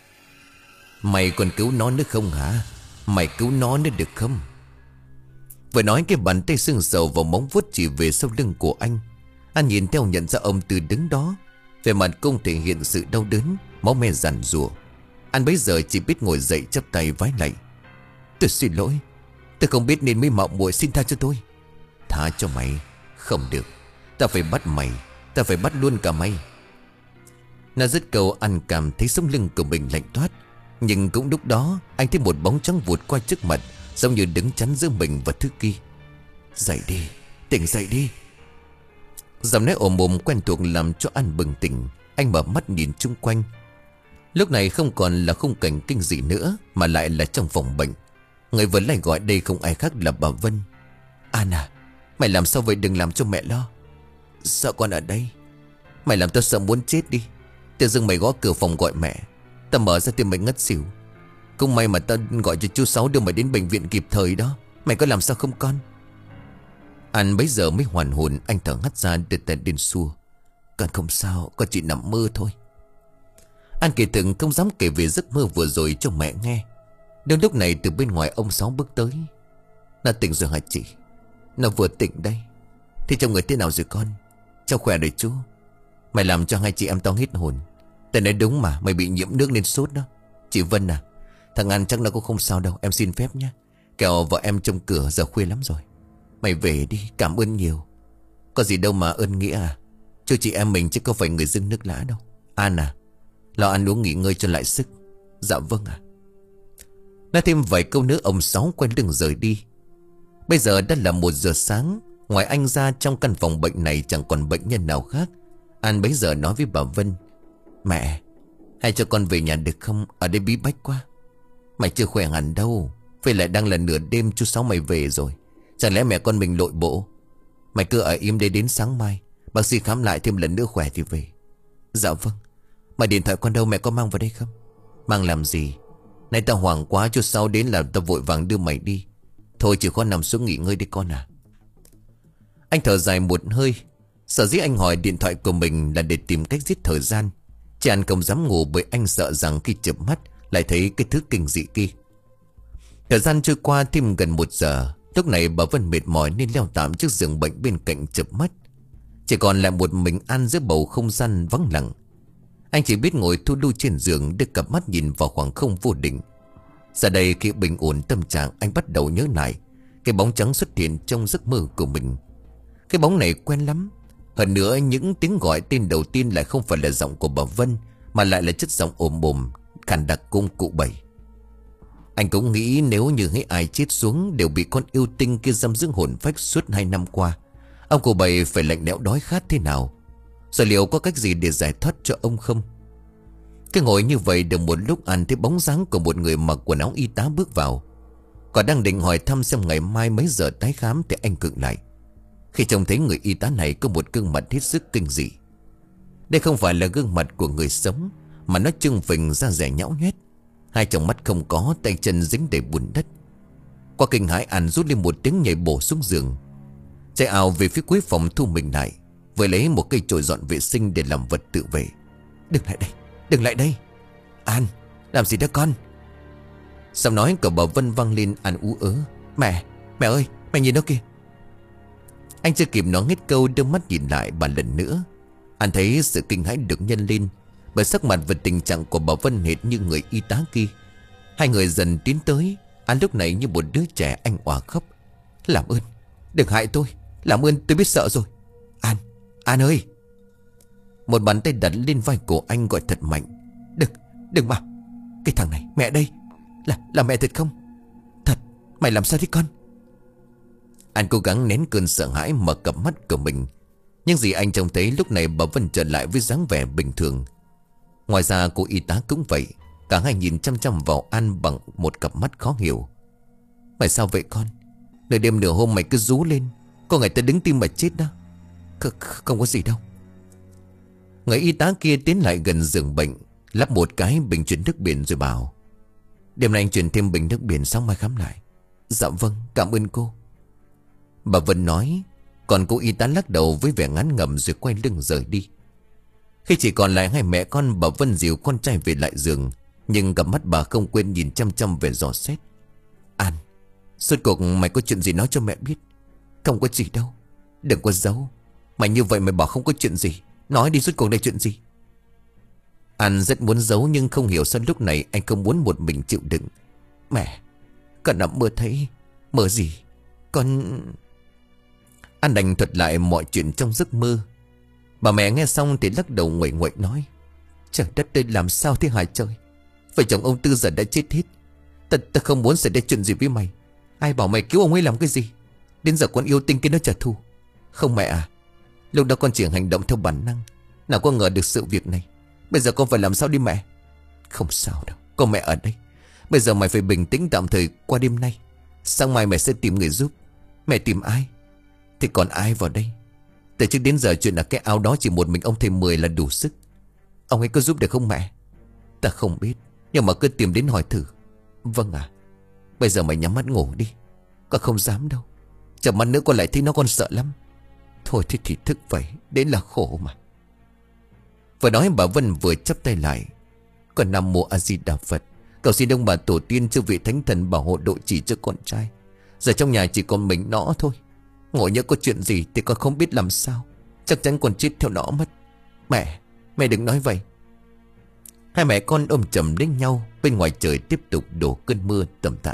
Mày còn cứu nó nữa không hả? Mày cứu nó nữa được không? Vừa nói, cái bàn tay sưng sầu vào móng vuốt chỉ về sau lưng của anh. Anh nhìn theo nhận ra ông Tư đứng đó, về mặt không thể hiện sự đau đớn, máu me giàn rủa. Anh bấy giờ chỉ biết ngồi dậy chắp tay vái lạy. Tôi xin lỗi, tôi không biết nên mới mạo muội, xin tha cho tôi. Tha cho mày? Không được, ta phải bắt mày, ta phải bắt luôn cả mày. Nó dứt câu, anh cảm thấy sống lưng của mình lạnh toát. Nhưng cũng lúc đó anh thấy một bóng trắng vụt qua trước mặt, giống như đứng chắn giữa mình và thứ kia. Dậy đi, tỉnh dậy đi. Giọng nói ồm ồm quen thuộc làm cho anh bừng tỉnh. Anh mở mắt nhìn chung quanh. Lúc này không còn là khung cảnh kinh dị nữa, mà lại là trong phòng bệnh. Người vừa lại gọi đây không ai khác là bà Vân. An à, mày làm sao vậy? Đừng làm cho mẹ lo. Sợ con ở đây? Mày làm tao sợ muốn chết đi. Tự dưng mày gõ cửa phòng gọi mẹ, tao mở ra thì mày ngất xỉu. Cũng may mà tao gọi cho chú Sáu đưa mày đến bệnh viện kịp thời đó. Mày có làm sao không con? An bấy giờ mới hoàn hồn. Anh thở hắt ra, đưa tay lên xua. Con không sao, con chỉ nằm mơ thôi. An kể từng không dám kể về giấc mơ vừa rồi cho mẹ nghe. Đến lúc này từ bên ngoài ông Sáu bước tới. Nó tỉnh rồi hả chị? Nó vừa tỉnh đây. Thì trong người thế nào rồi con? Cháu khỏe rồi chú. Mày làm cho hai chị em tao hết hồn. Tao nói đúng mà, mày bị nhiễm nước nên sốt đó. Chị Vân à, thằng An chắc nó cũng không sao đâu. Em xin phép nhé. Kẻo vợ em trông cửa giờ khuya lắm rồi. Mày về đi, cảm ơn nhiều. Có gì đâu mà ơn nghĩa à. Cho chị em mình chứ có phải người dưng nước lã đâu. An à, lo ăn uống nghỉ ngơi cho lại sức. Dạ vâng ạ. Nói thêm vài câu nữa, ông Sáu quay lưng rời đi. Bây giờ đã là một giờ sáng. Ngoài anh ra, trong căn phòng bệnh này chẳng còn bệnh nhân nào khác. An bấy giờ nói với bà Vân. Mẹ, hay cho con về nhà được không? Ở đây bí bách quá. Mày chưa khỏe hẳn đâu. Vậy lại đang là nửa đêm chú Sáu mày về rồi. Chẳng lẽ mẹ con mình lội bộ? Mày cứ ở im đây đến sáng mai. Bác sĩ khám lại thêm lần nữa khỏe thì về. Dạ vâng. Mà điện thoại con đâu, mẹ có mang vào đây không? Mang làm gì? Nay tao hoảng quá, chú Sáu đến là tao vội vàng đưa mày đi. Thôi chỉ con nằm xuống nghỉ ngơi đi con à. Anh thở dài một hơi. Sở dĩ anh hỏi điện thoại của mình là để tìm cách giết thời gian. Chứ anh không dám ngủ, bởi anh sợ rằng khi chợp mắt lại thấy cái thứ kinh dị kia. Thời gian trôi qua thêm gần một giờ. Lúc này bà Vân mệt mỏi nên leo tạm trước giường bệnh bên cạnh chợp mắt. Chỉ còn lại một mình An giữa bầu không gian vắng lặng. Anh chỉ biết ngồi thu lưu trên giường, đưa cặp mắt nhìn vào khoảng không vô định. Giờ đây khi bình ổn tâm trạng, anh bắt đầu nhớ lại cái bóng trắng xuất hiện trong giấc mơ của mình. Cái bóng này quen lắm. Hơn nữa những tiếng gọi tên đầu tiên lại không phải là giọng của bà Vân, mà lại là chất giọng ồm ồm khàn đặc cung cụ Bảy. Anh cũng nghĩ nếu như thấy ai chết xuống đều bị con yêu tinh kia giam giữ hồn phách suốt hai năm qua, ông cụ Bảy phải lạnh lẽo đói khát thế nào. Rồi liệu có cách gì để giải thoát cho ông không? Cái ngồi như vậy được một lúc, An thấy bóng dáng của một người mặc quần áo y tá bước vào. Còn đang định hỏi thăm xem ngày mai mấy giờ tái khám thì anh khựng lại khi trông thấy người y tá này có một gương mặt hết sức kinh dị. Đây không phải là gương mặt của người sống, mà nó trưng phình da dẻ nhão nhoét, hai tròng mắt không có, tay chân dính đầy bùn đất. Qua kinh hãi, An rút lên một tiếng nhảy bổ xuống giường, chạy ào về phía cuối phòng thu mình lại, vừa lấy một cây chổi dọn vệ sinh để làm vật tự vệ. Đừng lại đây, đừng lại đây. An, làm gì đó con? Giọng nói của bà Vân vang lên. An ú ớ. Mẹ, mẹ ơi, mẹ nhìn đó kìa. Anh chưa kịp nói hết câu, đưa mắt nhìn lại bà lần nữa. An thấy sự kinh hãi được nhân lên bởi sắc mặt và tình trạng của bà Vân hệt như người y tá kia. Hai người dần tiến tới. An lúc này như một đứa trẻ anh òa khóc. Làm ơn, đừng hại tôi. Làm ơn, tôi biết sợ rồi. An, An ơi. Một bàn tay đặt lên vai cổ anh gọi thật mạnh. Đừng, đừng mà. Cái thằng này, mẹ đây. Là, là mẹ thật không? Thật, mày làm sao thế con? Anh cố gắng nén cơn sợ hãi, mở cặp mắt của mình. Nhưng gì anh trông thấy lúc này bà Vân trở lại với dáng vẻ bình thường. Ngoài ra cô y tá cũng vậy. Cả hai nhìn chăm chăm vào An bằng một cặp mắt khó hiểu. Mày sao vậy con? Nửa đêm nửa hôm mày cứ rú lên, có ngày ta đứng tim mà chết đó. Không có gì đâu. Người y tá kia tiến lại gần giường bệnh, lắp một cái bình chuyển nước biển rồi bảo: Đêm nay anh chuyển thêm bình nước biển, sáng mai khám lại. Dạ vâng, cảm ơn cô. Bà Vân nói. Còn cô y tá lắc đầu với vẻ ngán ngẩm rồi quay lưng rời đi. Khi chỉ còn lại hai mẹ con, bà Vân dìu con trai về lại giường, nhưng cặp mắt bà không quên nhìn chăm chăm về dò xét. An, suốt cuộc mày có chuyện gì nói cho mẹ biết? Không có gì đâu. Đừng có giấu. Mày như vậy mày bảo không có chuyện gì. Nói đi, suốt cuộc đây chuyện gì? An rất muốn giấu nhưng không hiểu sao lúc này anh không muốn một mình chịu đựng. Mẹ, con nằm mơ thấy. Mơ gì? Con... An đành thuật lại mọi chuyện trong giấc mơ. Bà mẹ nghe xong thì lắc đầu nguậy nguậy nói: Trời đất ơi, làm sao thế hả trời? Vợ chồng ông Tư giờ đã chết hết. Ta, ta không muốn xảy ra chuyện gì với mày. Ai bảo mày cứu ông ấy làm cái gì? Đến giờ con yêu tinh kia nó trả thù. Không mẹ à, lúc đó con chỉ hành động theo bản năng, nào có ngờ được sự việc này. Bây giờ con phải làm sao đi mẹ? Không sao đâu, có mẹ ở đây. Bây giờ mày phải bình tĩnh tạm thời qua đêm nay. Sáng mai mẹ sẽ tìm người giúp. Mẹ tìm ai? Thì còn ai vào đây? Từ trước đến giờ chuyện là cái áo đó chỉ một mình ông thầy Mười là đủ sức. Ông ấy có giúp được không mẹ? Ta không biết, nhưng mà cứ tìm đến hỏi thử. Vâng à. Bây giờ mày nhắm mắt ngủ đi. Con không dám đâu. Chậm mắt nữa con lại thấy nó, con sợ lắm. Thôi thì thì thức vậy, đến là khổ mà. Vừa nói bà Vân vừa chắp tay lại. Còn Nam Mô A Di Đà Phật, cầu xin ông bà tổ tiên chư vị thánh thần bảo hộ độ trì cho con trai. Giờ trong nhà chỉ còn mình nó thôi. Ngồi nhớ có chuyện gì thì con không biết làm sao. Chắc chắn con chết theo nó mất. Mẹ, mẹ đừng nói vậy. Hai mẹ con ôm chầm lấy nhau. Bên ngoài trời tiếp tục đổ cơn mưa tầm tã.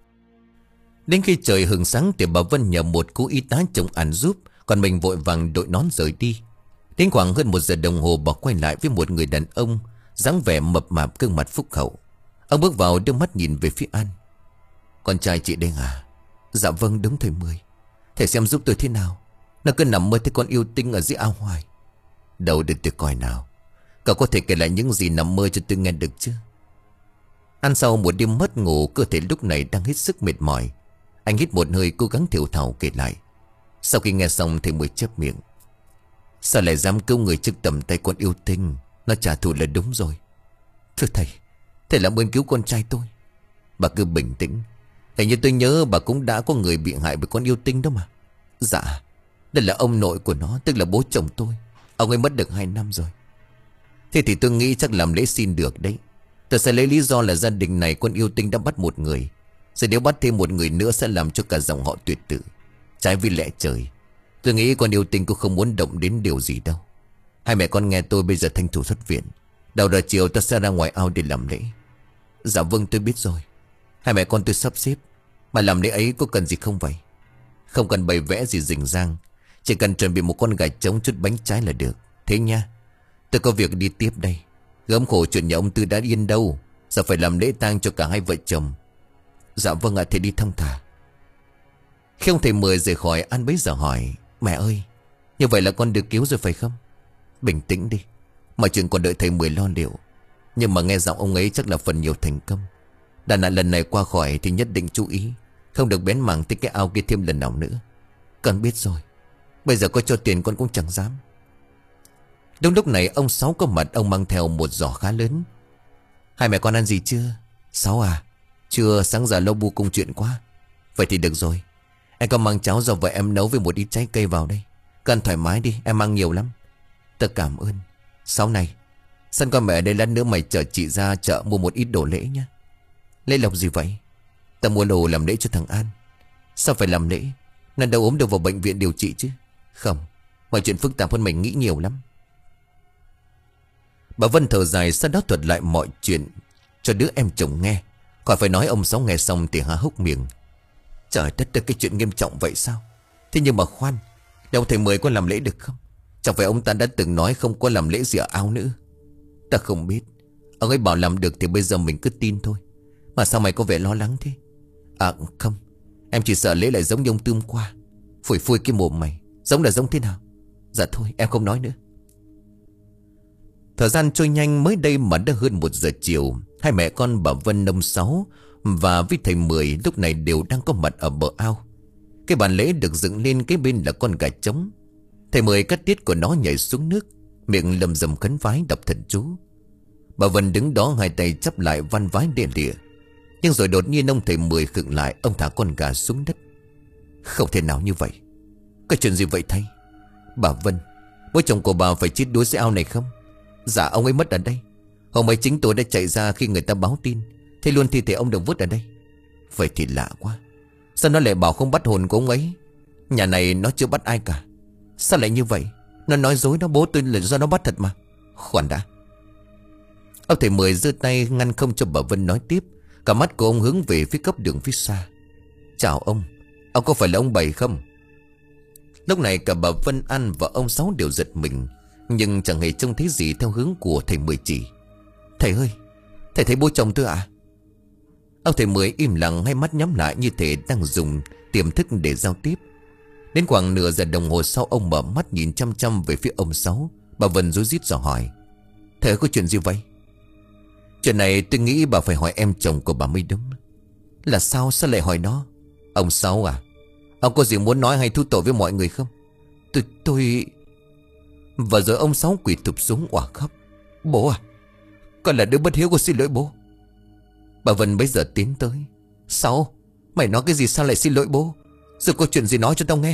Đến khi trời hừng sáng thì bà Vân nhờ một cô y tá chồng An giúp, còn mình vội vàng đội nón rời đi. Đến khoảng hơn một giờ đồng hồ, bà quay lại với một người đàn ông dáng vẻ mập mạp, gương mặt phúc hậu. Ông bước vào đưa mắt nhìn về phía An. Con trai chị đây à? Dạ vâng, đúng thầy Mười. Thầy xem giúp tôi thế nào. Nó cứ nằm mơ thấy con yêu tinh ở dưới ao hoài. Đâu được tôi coi nào. Cậu có thể kể lại những gì nằm mơ cho tôi nghe được chứ? An sau một đêm mất ngủ, cơ thể lúc này đang hết sức mệt mỏi. Anh hít một hơi cố gắng thều thào kể lại. Sau khi nghe xong thầy Mười chép miệng. Sao lại dám cứu người trước tầm tay con yêu tinh? Nó trả thù là đúng rồi. Thưa thầy, thầy làm ơn cứu con trai tôi. Bà cứ bình tĩnh. Hình như tôi nhớ bà cũng đã có người bị hại bởi con yêu tinh đó mà. Dạ, đây là ông nội của nó, tức là bố chồng tôi. Ông ấy mất được hai năm rồi. Thế thì tôi nghĩ chắc làm lễ xin được đấy. Tôi sẽ lấy lý do là gia đình này con yêu tinh đã bắt một người. Rồi nếu bắt thêm một người nữa sẽ làm cho cả dòng họ tuyệt tử. Trái với lẽ trời. Tôi nghĩ con yêu tinh cũng không muốn động đến điều gì đâu. Hai mẹ con nghe tôi, bây giờ tranh thủ xuất viện. Đầu giờ chiều ta sẽ ra ngoài ao để làm lễ. Dạ vâng, tôi biết rồi. Hai mẹ con tôi sắp xếp. Mà làm lễ ấy có cần gì không vậy? Không cần bày vẽ gì rình rang. Chỉ cần chuẩn bị một con gà trống, chút bánh trái là được. Thế nha. Tôi có việc đi tiếp đây. Gớm khổ chuyện nhà ông Tư đã yên đâu. Giờ phải làm lễ tang cho cả hai vợ chồng. Dạ vâng ạ, thầy đi thong thả. Khi ông thầy Mười rời khỏi, An bấy giờ hỏi. Mẹ ơi, như vậy là con được cứu rồi phải không? Bình tĩnh đi. Mọi chuyện còn đợi thầy Mười lo liệu. Nhưng mà nghe giọng ông ấy chắc là phần nhiều thành công. Đàn nạn lần này qua khỏi thì nhất định chú ý, không được bén mảng tới cái ao kia thêm lần nào nữa. Con biết rồi. Bây giờ có cho tiền con cũng chẳng dám. Đúng lúc này ông Sáu có mặt. Ông mang theo một giỏ khá lớn. Hai mẹ con ăn gì chưa? Sáu à? Chưa, sáng giờ lâu bu công chuyện quá. Vậy thì được rồi. Em có mang cháo do vợ em nấu với một ít trái cây vào đây. Cần thoải mái đi, em mang nhiều lắm. Tớ cảm ơn. Sáu này, sẵn con mẹ ở đây lát nữa mày chở chị ra chợ mua một ít đồ lễ nhé. Lễ lộc gì vậy? Tao mua đồ làm lễ cho thằng An. Sao phải làm lễ? Nó đâu ốm được vào bệnh viện điều trị chứ? Không, mọi chuyện phức tạp hơn mày nghĩ nhiều lắm. Bà Vân thở dài, sau đó thuật lại mọi chuyện cho đứa em chồng nghe. Khỏi phải nói, ông Sáu nghe xong thì há hốc miệng. Trời đất ơi, cái chuyện nghiêm trọng vậy sao? Thế nhưng mà khoan, ông thầy Mười có làm lễ được không? Chẳng phải ông ta đã từng nói không có làm lễ gì ở ao nữa? Ta không biết. Ông ấy bảo làm được thì bây giờ mình cứ tin thôi. Mà sao mày có vẻ lo lắng thế? À không, em chỉ sợ lễ lại giống như ông Tươm qua. Phủi phui cái mồm mày. Giống là giống thế nào? Dạ thôi em không nói nữa. Thời gian trôi nhanh, mới đây mà đã hơn một giờ chiều. Hai mẹ con bà Vân, ông Sáu và với thầy Mười lúc này đều đang có mặt ở bờ ao. Cái bàn lễ được dựng lên, cái bên là con gà trống. Thầy Mười cắt tiết của nó nhảy xuống nước, miệng lầm rầm khấn vái đọc thần chú. Bà Vân đứng đó hai tay chắp lại văn vái đê lịa. Nhưng rồi đột nhiên ông thầy Mười khựng lại. Ông thả con gà xuống đất. Không thể nào như vậy. Có chuyện gì vậy thầy? Bà Vân, bố chồng của bà phải chết đuối dưới ao này không? Dạ ông ấy mất ở đây. Hôm ấy chính tôi đã chạy ra khi người ta báo tin, thấy luôn thi thể ông được vứt ở đây. Vậy thì lạ quá. Sao nó lại bảo không bắt hồn của ông ấy? Nhà này nó chưa bắt ai cả. Sao lại như vậy? Nó nói dối đó, bố tôi là do nó bắt thật mà. Khoan đã. Ông thầy Mười giơ tay ngăn không cho bà Vân nói tiếp. Cả mắt của ông hướng về phía góc đường phía xa. Chào ông, ông có phải là ông Bảy không? Lúc này cả bà Vân An và ông Sáu đều giật mình, nhưng chẳng hề trông thấy gì theo hướng của thầy Mười chỉ. Thầy ơi, thầy thấy bố chồng tôi à? Ông thầy Mười im lặng, hai mắt nhắm lại như thể đang dùng tiềm thức để giao tiếp. Đến khoảng nửa giờ đồng hồ sau, ông mở mắt nhìn chăm chăm về phía ông Sáu. Bà Vân rối rít dò hỏi. Thầy có chuyện gì vậy? Chuyện này tôi nghĩ bà phải hỏi em chồng của bà mới đúng. Là sao? Sao lại hỏi nó? Ông Sáu à, ông có gì muốn nói hay thu tội với mọi người không? Tôi... tôi... Và rồi ông Sáu quỳ thụp xuống òa khóc. Bố à, con là đứa bất hiếu, con xin lỗi bố. Bà Vân bấy giờ tiến tới. Sáu, mày nói cái gì, sao lại xin lỗi bố? Rồi có chuyện gì nói cho tao nghe.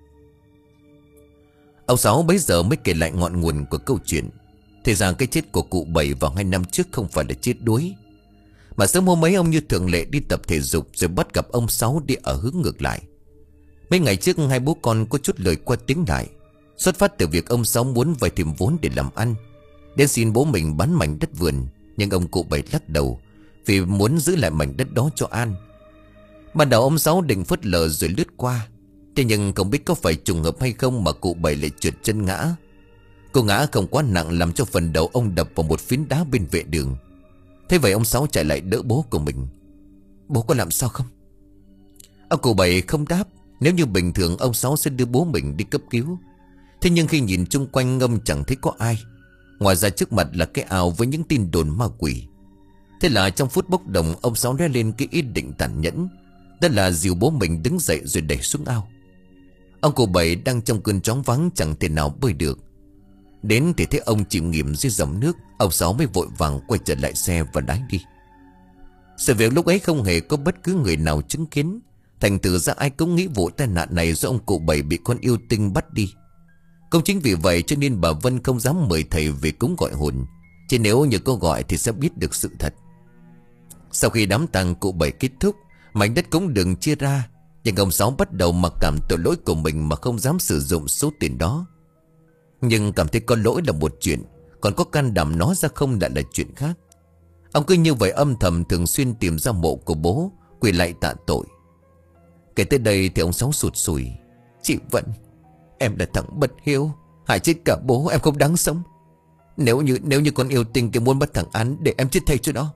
Ông Sáu bấy giờ mới kể lại ngọn nguồn của câu chuyện. Thì ra cái chết của cụ Bảy vào hai năm trước không phải là chết đuối, mà sớm hôm ấy ông như thường lệ đi tập thể dục, rồi bắt gặp ông Sáu đi ở hướng ngược lại. Mấy ngày trước hai bố con có chút lời qua tiếng lại, xuất phát từ việc ông Sáu muốn vay thêm vốn để làm ăn, đến xin bố mình bán mảnh đất vườn. Nhưng ông cụ Bảy lắc đầu, vì muốn giữ lại mảnh đất đó cho An. Ban đầu ông Sáu định phớt lờ rồi lướt qua. Thế nhưng không biết có phải trùng hợp hay không mà cụ Bảy lại trượt chân ngã. Cô ngã không quá nặng, làm cho phần đầu ông đập vào một phiến đá bên vệ đường. Thế vậy ông Sáu chạy lại đỡ bố của mình. Bố có làm sao không? Ông cụ Bảy không đáp. Nếu như bình thường ông Sáu sẽ đưa bố mình đi cấp cứu. Thế nhưng khi nhìn chung quanh ông chẳng thấy có ai, ngoài ra trước mặt là cái ao với những tin đồn ma quỷ. Thế là trong phút bốc đồng, ông Sáu lóe lên cái ý định tàn nhẫn, đó là dìu bố mình đứng dậy rồi đẩy xuống ao. Ông cụ Bảy đang trong cơn choáng váng, chẳng thể nào bơi được. Đến thì thấy ông chìm nghỉm dưới dòng nước. Ông Sáu mới vội vàng quay trở lại xe và lái đi. Sự việc lúc ấy không hề có bất cứ người nào chứng kiến. Thành thử ra ai cũng nghĩ vụ tai nạn này do ông cụ Bảy bị con yêu tinh bắt đi. Cũng chính vì vậy cho nên bà Vân không dám mời thầy về cúng gọi hồn, chứ nếu như có gọi thì sẽ biết được sự thật. Sau khi đám tang cụ Bảy kết thúc, mảnh đất cũng đừng chia ra. Nhưng ông Sáu bắt đầu mặc cảm tội lỗi của mình mà không dám sử dụng số tiền đó. Nhưng cảm thấy có lỗi là một chuyện, còn có can đảm nói ra không lại là chuyện khác. Ông cứ như vậy âm thầm thường xuyên tìm ra mộ của bố, quỳ lại tạ tội. Kể tới đây thì ông Sáu sụt sùi. Chị Vân, em là thằng bất hiếu, hại chết cả bố, em không đáng sống. Nếu như nếu như con yêu tình thì muốn bắt thằng Án để em chết thay cho nó.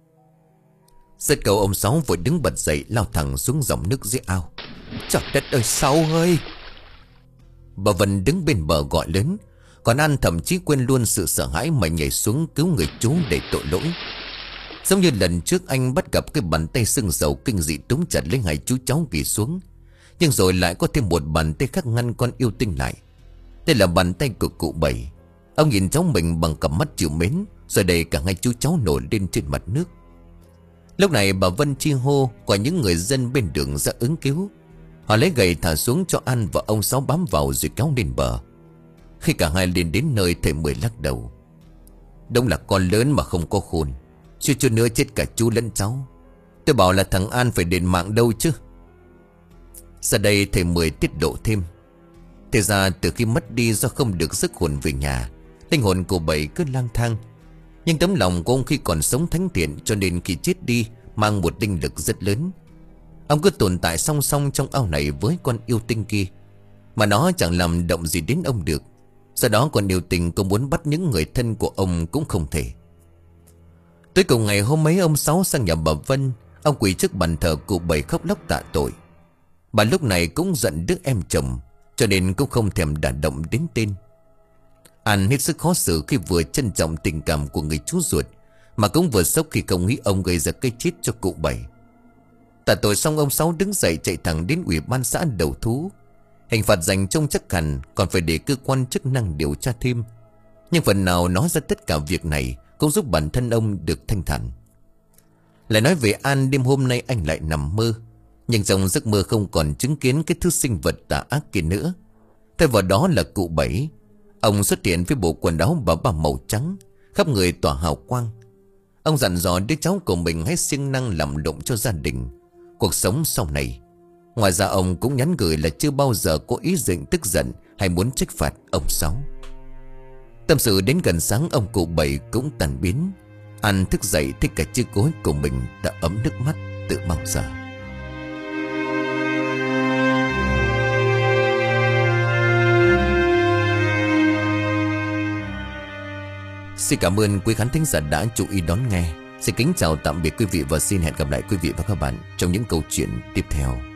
Giật cầu ông Sáu vội đứng bật dậy, lao thẳng xuống dòng nước dưới ao. Trời đất ơi, Sáu ơi! Bà Vân đứng bên bờ gọi lớn. Còn An thậm chí quên luôn sự sợ hãi mà nhảy xuống cứu người chú để tội lỗi. Giống như lần trước anh bắt gặp cái bàn tay sưng sầu kinh dị túm chặt lấy hai chú cháu ghi xuống. Nhưng rồi lại có thêm một bàn tay khác ngăn con yêu tinh lại. Đây là bàn tay của cụ Bảy. Ông nhìn cháu mình bằng cặp mắt chịu mến, rồi đẩy cả hai chú cháu nổi lên trên mặt nước. Lúc này bà Vân chi hô qua những người dân bên đường ra ứng cứu. Họ lấy gậy thả xuống cho An và ông Sáu bám vào rồi kéo lên bờ. Khi cả hai lên đến nơi, thầy Mười lắc đầu. Đúng là con lớn mà không có khôn, suýt chút nữa chết cả chú lẫn cháu. Tôi bảo là thằng An phải đền mạng đâu chứ. Sau đây thầy Mười tiết lộ thêm. Thế ra từ khi mất đi do không được sức hồn về nhà, linh hồn của Bảy cứ lang thang. Nhưng tấm lòng của ông khi còn sống thánh thiện, cho nên khi chết đi mang một linh lực rất lớn. Ông cứ tồn tại song song trong ao này với con yêu tinh kia, mà nó chẳng làm động gì đến ông được. Do đó con yêu tinh cũng muốn bắt những người thân của ông cũng không thể. Tới cùng ngày hôm ấy, ông Sáu sang nhà bà Vân. Ông quỳ trước bàn thờ cụ Bảy khóc lóc tạ tội. Bà lúc này cũng giận đứa em chồng, cho nên cũng không thèm đả động đến tên. An hết sức khó xử khi vừa trân trọng tình cảm của người chú ruột, mà cũng vừa sốc khi không nghĩ ông gây ra cái chết cho cụ Bảy. Tạ tội xong, ông Sáu đứng dậy chạy thẳng đến ủy ban xã đầu thú. Hình phạt dành trông chắc hẳn còn phải để cơ quan chức năng điều tra thêm. Nhưng phần nào nói ra tất cả việc này cũng giúp bản thân ông được thanh thản. Lại nói về An, đêm hôm nay anh lại nằm mơ. Nhưng trong giấc mơ không còn chứng kiến cái thứ sinh vật tà ác kia nữa. Thay vào đó là cụ Bảy. Ông xuất hiện với bộ quần áo bà ba màu trắng, khắp người tỏa hào quang. Ông dặn dò đứa cháu của mình hãy siêng năng làm động cho gia đình, cuộc sống sau này. Ngoài ra ông cũng nhắn gửi là chưa bao giờ có ý định tức giận hay muốn trách phạt ông Sáu. Tâm sự đến gần sáng, ông cụ Bảy cũng tàn biến. An thức dậy thấy cả chiếc gối của mình đã ấm nước mắt từ bao giờ. Xin cảm ơn quý khán thính giả đã chú ý đón nghe. Xin kính chào tạm biệt quý vị và xin hẹn gặp lại quý vị và các bạn trong những câu chuyện tiếp theo.